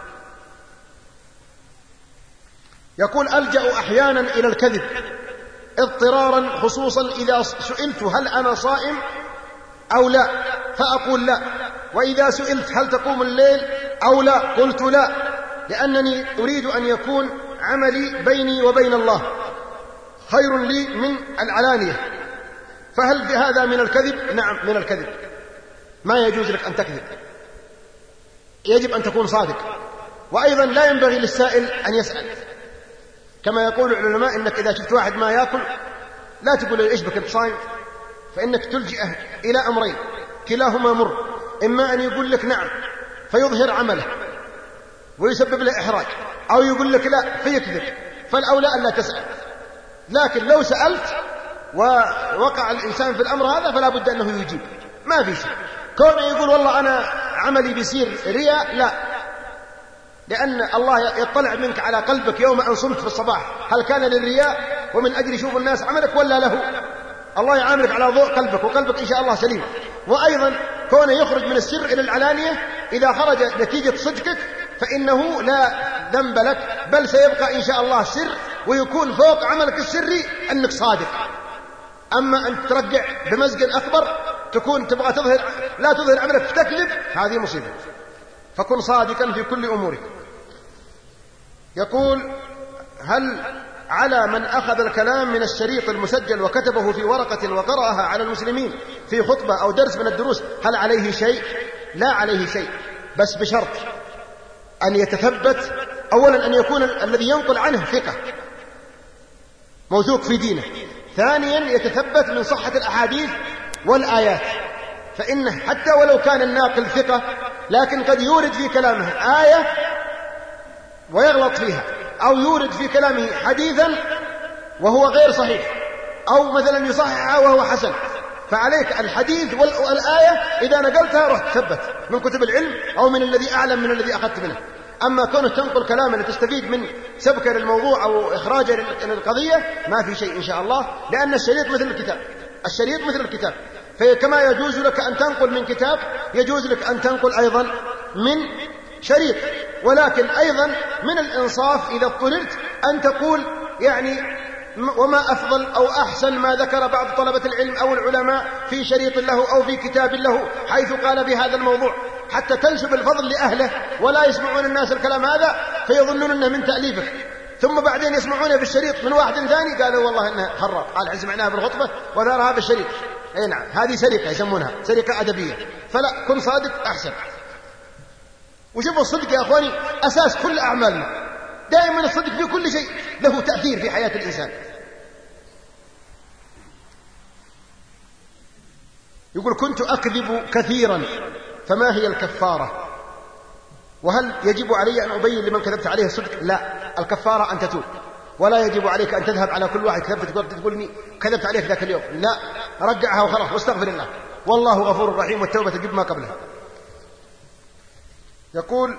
يقول ألجأ أحيانا إلى الكذب اضطرارا، خصوصا إذا سئلت هل أنا صائم أو لا فأقول لا، وإذا سئلت هل تقوم الليل أو لا قلت لا، لأنني أريد أن يكون عملي بيني وبين الله خير لي من العلانية. فهل بهذا من الكذب؟ نعم من الكذب، ما يجوز لك أن تكذب، يجب أن تكون صادق. وأيضا لا ينبغي للسائل أن يسأل، كما يقول العلماء إنك إذا شفت واحد ما يأكل لا تقول له إيش بك أنت صايم، فإنك تلجئه إلى أمرين كلاهما مر، إما أن يقول لك نعم فيظهر عمله ويسبب له إحراج، أو يقول لك لا فيكذب، فالأولى أن لا تسأل. لكن لو سألت ووقع الإنسان في الأمر هذا فلا بد أنه يجيب، ما في شيء. كونه يقول والله أنا عملي بيصير رياء، لا، لأن الله يطلع منك على قلبك يوم أن صمت في الصباح هل كان للرياء ومن أجل يشوف الناس عملك ولا له. الله يعاملك على ضوء قلبك، وقلبك إن شاء الله سليم. وأيضا كونه يخرج من السر إلى العلانية، إذا خرج نتيجة صدقك فإنه لا ذنب لك، بل سيبقى إن شاء الله سر، ويكون فوق عملك السري أنك صادق. أما أن ترجع بمزق أكبر تكون تبغى تظهر، لا تظهر عملك تكذب، هذه مصيبة. فكن صادقا في كل أمورك. يقول هل على من أخذ الكلام من الشريط المسجل وكتبه في ورقة وقرأها على المسلمين في خطبة أو درس من الدروس هل عليه شيء؟ لا عليه شيء، بس بشرط أن يتثبت أولا أن يكون الذي ينقل عنه ثقة موثوق في دينه، ثانيا يتثبت من صحة الأحاديث والآيات، فإنه حتى ولو كان الناقل ثقة لكن قد يورد في كلامه آية ويغلط فيها، أو يورد في كلامه حديثا وهو غير صحيح، أو مثلا يصححها وهو حسن. فعليك الحديث والآية إذا نقلتها رح تثبت من كتب العلم أو من الذي أعلم من الذي أخذت منه. أما كونه تنقل كلاما لتستفيد من سبكة للموضوع أو إخراجه للقضية ما في شيء إن شاء الله، لأن الشريط مثل الكتاب، الشريط مثل الكتاب، فكما يجوز لك أن تنقل من كتاب يجوز لك أن تنقل أيضا من شريط. ولكن أيضا من الإنصاف إذا اضطررت أن تقول يعني وما أفضل أو أحسن ما ذكر بعض طلبة العلم أو العلماء في شريط له أو في كتاب له حيث قال بهذا الموضوع، حتى تنسب الفضل لأهله ولا يسمعون الناس الكلام هذا فيظنون أنه من تأليفك. ثم بعدين يسمعونها بالشريط من واحد ثاني قالوا والله إنها خراب، قال سمعناها بالخطبة وذارها بالشريط. أي نعم، هذه سرقة يسمونها، سرقة أدبية. فلا، كن صادق أحسن. وشوفوا الصدق يا أخواني أساس كل أعمالنا، دائما الصدق في كل شيء له تأثير في حياة الإنسان. يقول كنت أكذب كثيرا فما هي الكفارة؟ وهل يجب علي أن أبين لمن كذبت عليه الصدق؟ لا، الكفارة أن تتوب، ولا يجب عليك أن تذهب على كل واحد تقولني كذبت عليك ذاك اليوم. لا، رجعها وخلاص واستغفر الله، والله غفور رحيم، والتوبة تجب ما قبلها. يقول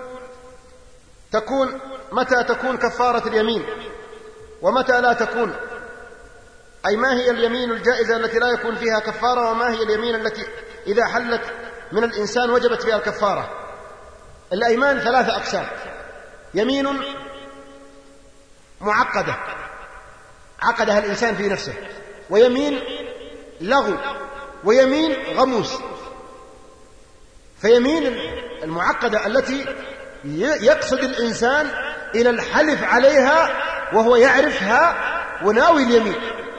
متى تكون كفارة اليمين ومتى لا تكون؟ أي ما هي اليمين الجائزة التي لا يكون فيها كفارة، وما هي اليمين التي إذا حلت من الإنسان وجبت فيها الكفارة؟ الأيمان 3 أقسام: يمين معقدة عقدها الإنسان في نفسه، ويمين لغو، ويمين غموس. فيمين المعقدة التي يقصد الإنسان إلى الحلف عليها وهو يعرفها وناوي اليمين،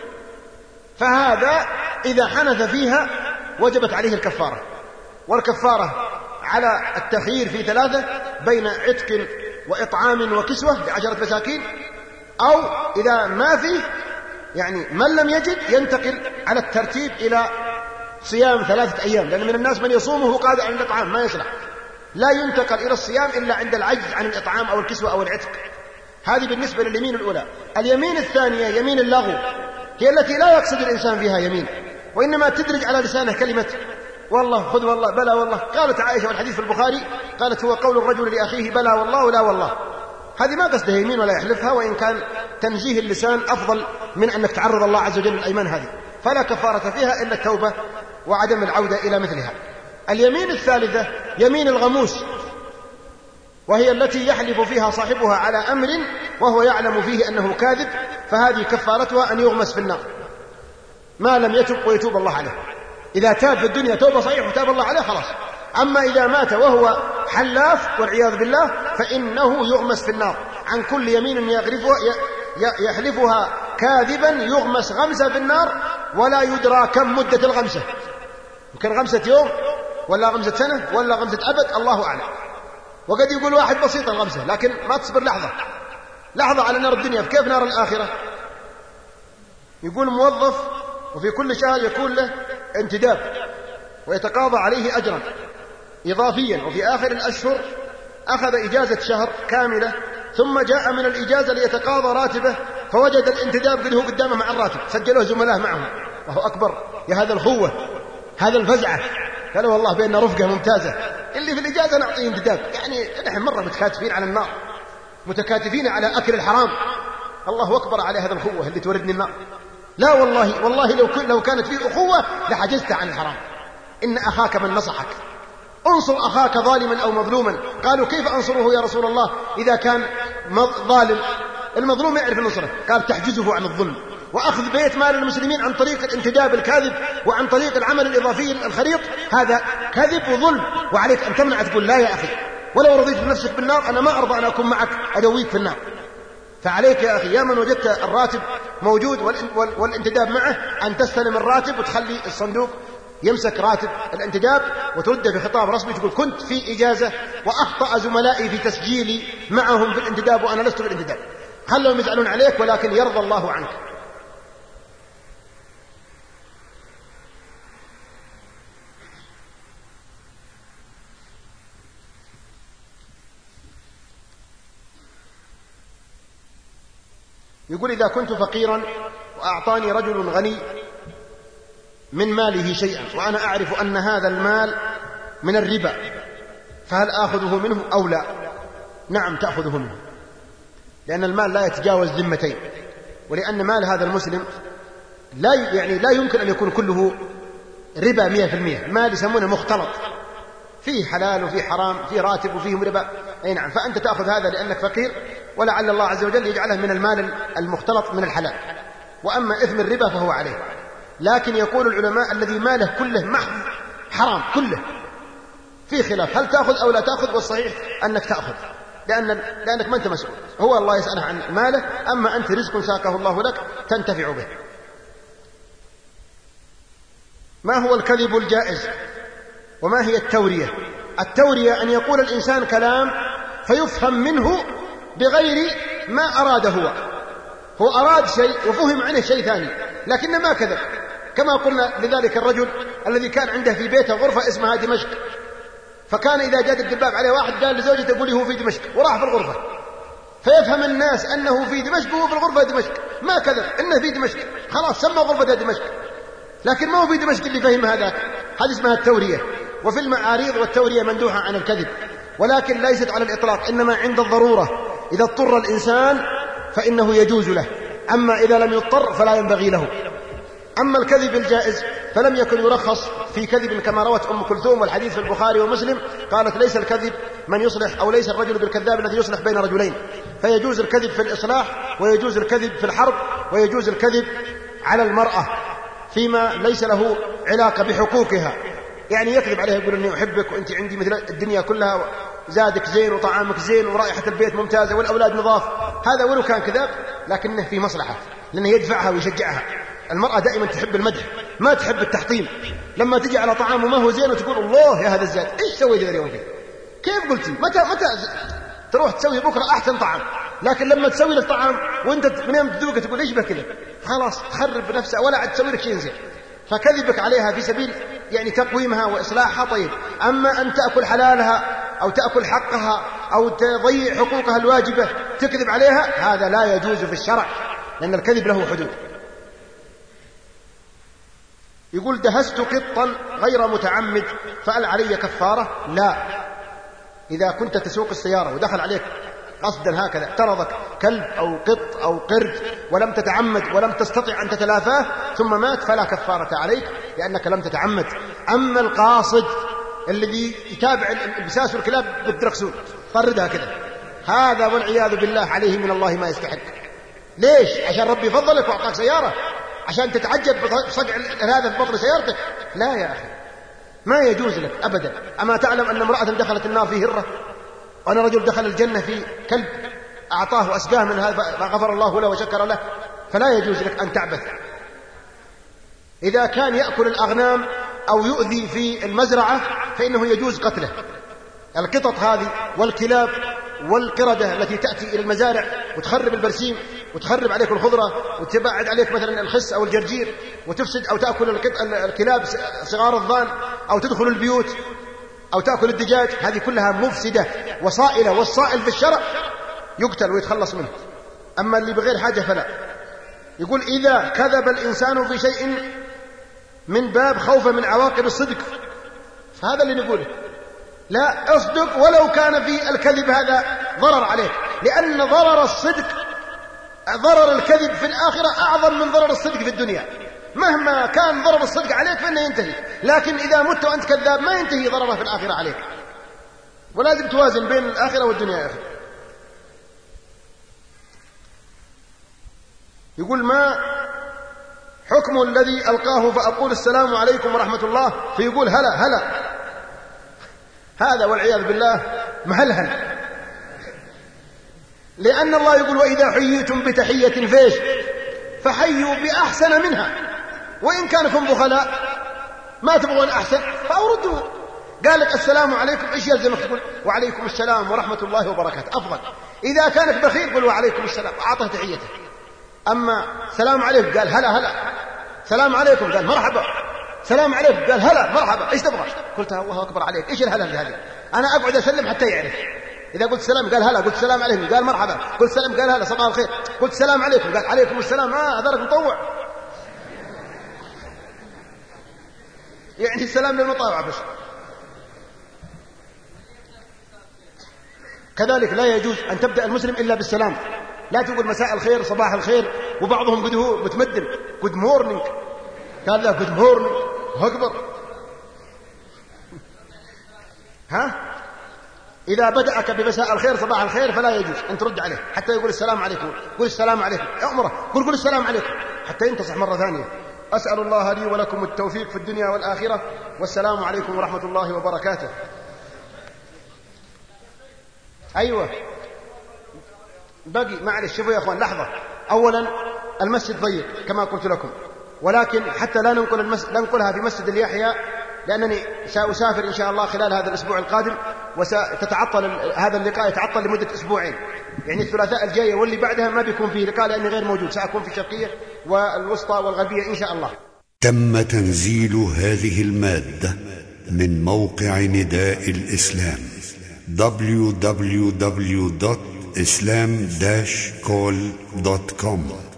فهذا إذا حنث فيها وجبت عليه الكفارة. والكفارة على التخيير في 3 بين عتق وإطعام وكسوة ل10 مساكين، أو إذا ما فيه يعني من لم يجد ينتقل على الترتيب إلى صيام 3 أيام، لأن من الناس من يصومه قادر عن الإطعام ما يصلح، لا ينتقل إلى الصيام إلا عند العجز عن الإطعام أو الكسوة أو العتق. هذه بالنسبة لليمين الأولى. اليمين الثانية يمين اللغو، هي التي لا يقصد الإنسان فيها يمين، وإنما تدرج على لسانه كلمة والله، خذ والله، بلى والله. قالت عائشة والحديث في البخاري قالت هو قول الرجل لأخيه بلى والله ولا والله. هذه ما قصدها يمين ولا يحلفها، وإن كان تنزيه اللسان أفضل من أنك تعرض الله عز وجل للأيمان هذه، فلا كفارة فيها إلا التوبة وعدم العودة إلى مثلها. اليمين الثالثة يمين الغموس، وهي التي يحلف فيها صاحبها على أمر وهو يعلم فيه أنه كاذب، فهذه كفارتها أن يغمس في النار ما لم يتب ويتوب الله عليه. إذا تاب في الدنيا توبة صحيح وتاب الله عليه خلاص. أما إذا مات وهو حلاف والعياذ بالله فإنه يغمس في النار عن كل يمين يحلفها كاذبا، يغمس غمسة في النار ولا يدرى كم مدة الغمسة، يمكن غمسة يوم ولا غمسة سنة ولا غمسة أبد، الله أعلم. وقد يقول واحد بسيط الغمسة، لكن ما تصبر لحظة على نار الدنيا، كيف نار الآخرة؟ يقول موظف وفي كل شهر يكون له انتداب ويتقاضى عليه أجرا إضافيا، وفي آخر الأشهر أخذ إجازة شهر كاملة، ثم جاء من الإجازة ليتقاضى راتبه فوجد الانتداب قد هو قدامه مع الراتب، سجلوه زملائه معهم. الله أكبر، يا هذا الخوة، هذا الفزعة. قالوا والله بيننا رفقة ممتازة، اللي في الإجازة نعطيه انتداب. يعني نحن مرة متكاتفين على النار، متكاتفين على أكل الحرام. الله أكبر على هذا الخوة اللي توردني النار. لا والله لو كانت فيه أخوة لحجزت عن الحرام. إن أخاك من نصحك، انصر أخاك ظالما أو مظلوما. قالوا كيف أنصره يا رسول الله إذا كان ظالم؟ المظلوم يعرف النصرة. قال تحجزه عن الظلم، وأخذ بيت مال المسلمين عن طريق الانتداب الكاذب وعن طريق العمل الإضافي الخريط، هذا كذب وظلم، وعليك أن تمنع، تقول لا يا أخي، ولو رضيت بنفسك بالنار أنا ما أرضى أن أكون معك أدويك في النار. فعليك يا أخي، يا من وجدت الراتب موجود والانتداب معه، أن تستلم الراتب وتخلي الصندوق يمسك راتب الانتداب وترده في خطاب رسمي تقول كنت في إجازة وأخطأ زملائي في تسجيلي معهم في الانتداب وأنا لست في الانتداب، خلهم يزعلون عليك ولكن يرضى الله عنك. يقول إذا كنت فقيرا وأعطاني رجل غني من ماله شيئا وأنا أعرف أن هذا المال من الربا، فهل آخذه منه أو لا؟ نعم تأخذه منه، لأن المال لا يتجاوز ذمتين، ولأن مال هذا المسلم لا يمكن أن يكون كله ربا 100%. مال يسمونه مختلط، فيه حلال وفيه حرام، فيه راتب وفيه ربا. أي نعم، فأنت تأخذ هذا لأنك فقير، ولعل الله عز وجل يجعله من المال المختلط من الحلال. وأما إثم الربا فهو عليه. لكن يقول العلماء الذي ماله كله محض حرام كله، في خلاف هل تأخذ أو لا تأخذ، والصحيح أنك تأخذ، لأنك ما أنت مسؤول، هو الله يسأله عن ماله، أما أنت رزق ساقه الله لك تنتفع به. ما هو الكذب الجائز وما هي التورية؟ التورية أن يقول الإنسان كلام فيفهم منه بغير ما أراده هو أراد شيء وفهم عنه شيء ثاني لكن ما كذب، كما قلنا لذلك الرجل الذي كان عنده في بيته غرفة اسمها دمشق، فكان إذا جاء الدباب عليه واحد قال لزوجته قولي هو في دمشق، وراح في الغرفة فيفهم الناس أنه في دمشق وهو في الغرفة دمشق، ما كذب إنه في دمشق، خلاص سمى غرفة دمشق، لكن ما هو في دمشق اللي فهم هذاك. هذه اسمها التورية. وفي المعاريض والتورية مندوحة عن الكذب، ولكن ليست على الإطلاق، إنما عند الضرورة، إذا اضطر الإنسان فإنه يجوز له، أما إذا لم يضطر فلا ينبغي له. أما الكذب الجائز فلم يكن يرخص في كذب، كما روت أم كلثوم والحديث في البخاري ومسلم قالت ليس الكذب من يصلح، أو ليس الرجل بالكذاب الذي يصلح بين رجلين، فيجوز الكذب في الإصلاح ويجوز الكذب في الحرب ويجوز الكذب على المرأة فيما ليس له علاقة بحقوقها، يعني يكذب عليها يقول إني أحبك وأنت عندي مثل الدنيا كلها، زادك زين وطعامك زين ورائحة البيت ممتازة والأولاد نظاف، هذا ولو كان كذاب لكنه في مصلحة لأنه يدفعها ويشجعها. المرأة دائما تحب المدح ما تحب التحطيم، لما تجي على طعام وما هو زين وتقول الله يا هذا الزاد إيش سويت ذا اليوم فيه، كيف قلتي متى تروح تسوي بكرة أحسن طعام، لكن لما تسوي لك طعام وانت من يوم تذوقه تقول ايش بكذا، خلاص تخرب نفسها ولا عاد تسوي لك شيء زين. فكذبك عليها في سبيل يعني تقويمها وإصلاحها طيب، أما أن تأكل حلالها أو تأكل حقها أو تضيع حقوقها الواجبة تكذب عليها، هذا لا يجوز في الشرع، لأن الكذب له حدود. يقول دهست قطا غير متعمد فهل علي كفارة؟ لا، إذا كنت تسوق السيارة ودخل عليك قصدا هكذا اعترضك كلب أو قط أو قرد ولم تتعمد ولم تستطع أن تتلافاه ثم مات فلا كفارة عليك لأنك لم تتعمد. أما القاصد الذي يتابع البساس والكلاب بالدركسون طردها كذا، هذا والعياذ بالله عليه من الله ما يستحق. ليش؟ عشان ربي فضلك وأعطاك سيارة عشان تتعجب بصقع هذا في بطن سيارتك؟ لا يا أخي، ما يجوز لك أبدا. أما تعلم أن امرأة دخلت النار في هرة، وأن رجل دخل الجنة في كلب أعطاه وأسقاه من هذا فغفر الله له وشكر له؟ فلا يجوز لك أن تعبث. إذا كان يأكل الأغنام أو يؤذي في المزرعة فإنه يجوز قتله. القطط هذه والكلاب والقردة التي تأتي إلى المزارع وتخرب البرسيم وتخرب عليك الخضرة وتبعد عليك مثلا الخس أو الجرجير وتفسد، أو تأكل الكلاب صغار الظان، أو تدخل البيوت، أو تأكل الدجاج، هذه كلها مفسدة وصائلة، والصائل في الشرع يقتل ويتخلص منه. أما اللي بغير حاجة فلا. يقول إذا كذب الإنسان في شيء من باب خوفا من عواقب الصدق، فهذا اللي نقوله، لا اصدق ولو كان في الكذب هذا ضرر عليك، لأن ضرر الصدق ضرر الكذب في الآخرة أعظم من ضرر الصدق في الدنيا. مهما كان ضرر الصدق عليك فإنه ينتهي، لكن إذا مت وأنت كذاب ما ينتهي ضرره في الآخرة عليك. ولازم توازن بين الآخرة والدنيا يا أخي. يقول ما حكم الذي ألقاه فأقول السلام عليكم ورحمة الله فيقول هلا هلا؟ هذا والعياذ بالله مهلهل، لأن الله يقول وإذا حييتم بتحية فيش فحيوا بأحسن منها، وإن كانكم بخلاء ما تبغون أحسن فأوردوا. قال لك السلام عليكم، إيش يلزمك تقول وعليكم السلام ورحمة الله وبركاته؟ أفضل. إذا كانك بخيل قل وعليكم السلام وأعطه تحيته. أما سلام عليكم قال هلا هلا، سلام عليكم قال مرحبا، سلام عليكم قال هلا مرحبا، إيش تبغى؟ قلت الله أكبر عليك، إيش الهلا هذه؟ أنا أقعد أسلم حتى يعرف. إذا قلت سلام قال هلا، قلت سلام عليكم قال مرحبا، قلت سلام قال هلا صباح الخير، قلت سلام عليكم قال عليكم السلام، هذا مطوع، يعني السلام للمطاوع بس. كذلك لا يجوز أن تبدأ المسلم إلا بالسلام، لا تقول مساء الخير صباح الخير، وبعضهم قد هو متمدن good morning، قال له good morning أكبر. ها إذا بدأك بمساء الخير صباح الخير فلا يجوز أن ترد عليه حتى يقول السلام عليكم، قل السلام عليكم، أمره قل السلام عليكم حتى ينتصح مرة ثانية. أسأل الله لي ولكم التوفيق في الدنيا والآخرة، والسلام عليكم ورحمة الله وبركاته. أيوة. بقي معلش شوفوا يا أخوان لحظة. أولا المسجد ضيق كما قلت لكم، ولكن حتى لا ننقلها في مسجد اليحيى، لأنني سأسافر إن شاء الله خلال هذا الأسبوع القادم، وستتعطل هذا اللقاء يتعطل لمدة أسبوعين، يعني الثلاثاء الجاية واللي بعدها ما بيكون فيه لقاء لأني غير موجود، سأكون في الشرقية والوسطى والغربية إن شاء الله. تم تنزيل هذه المادة من موقع نداء الإسلام www.islam-call.com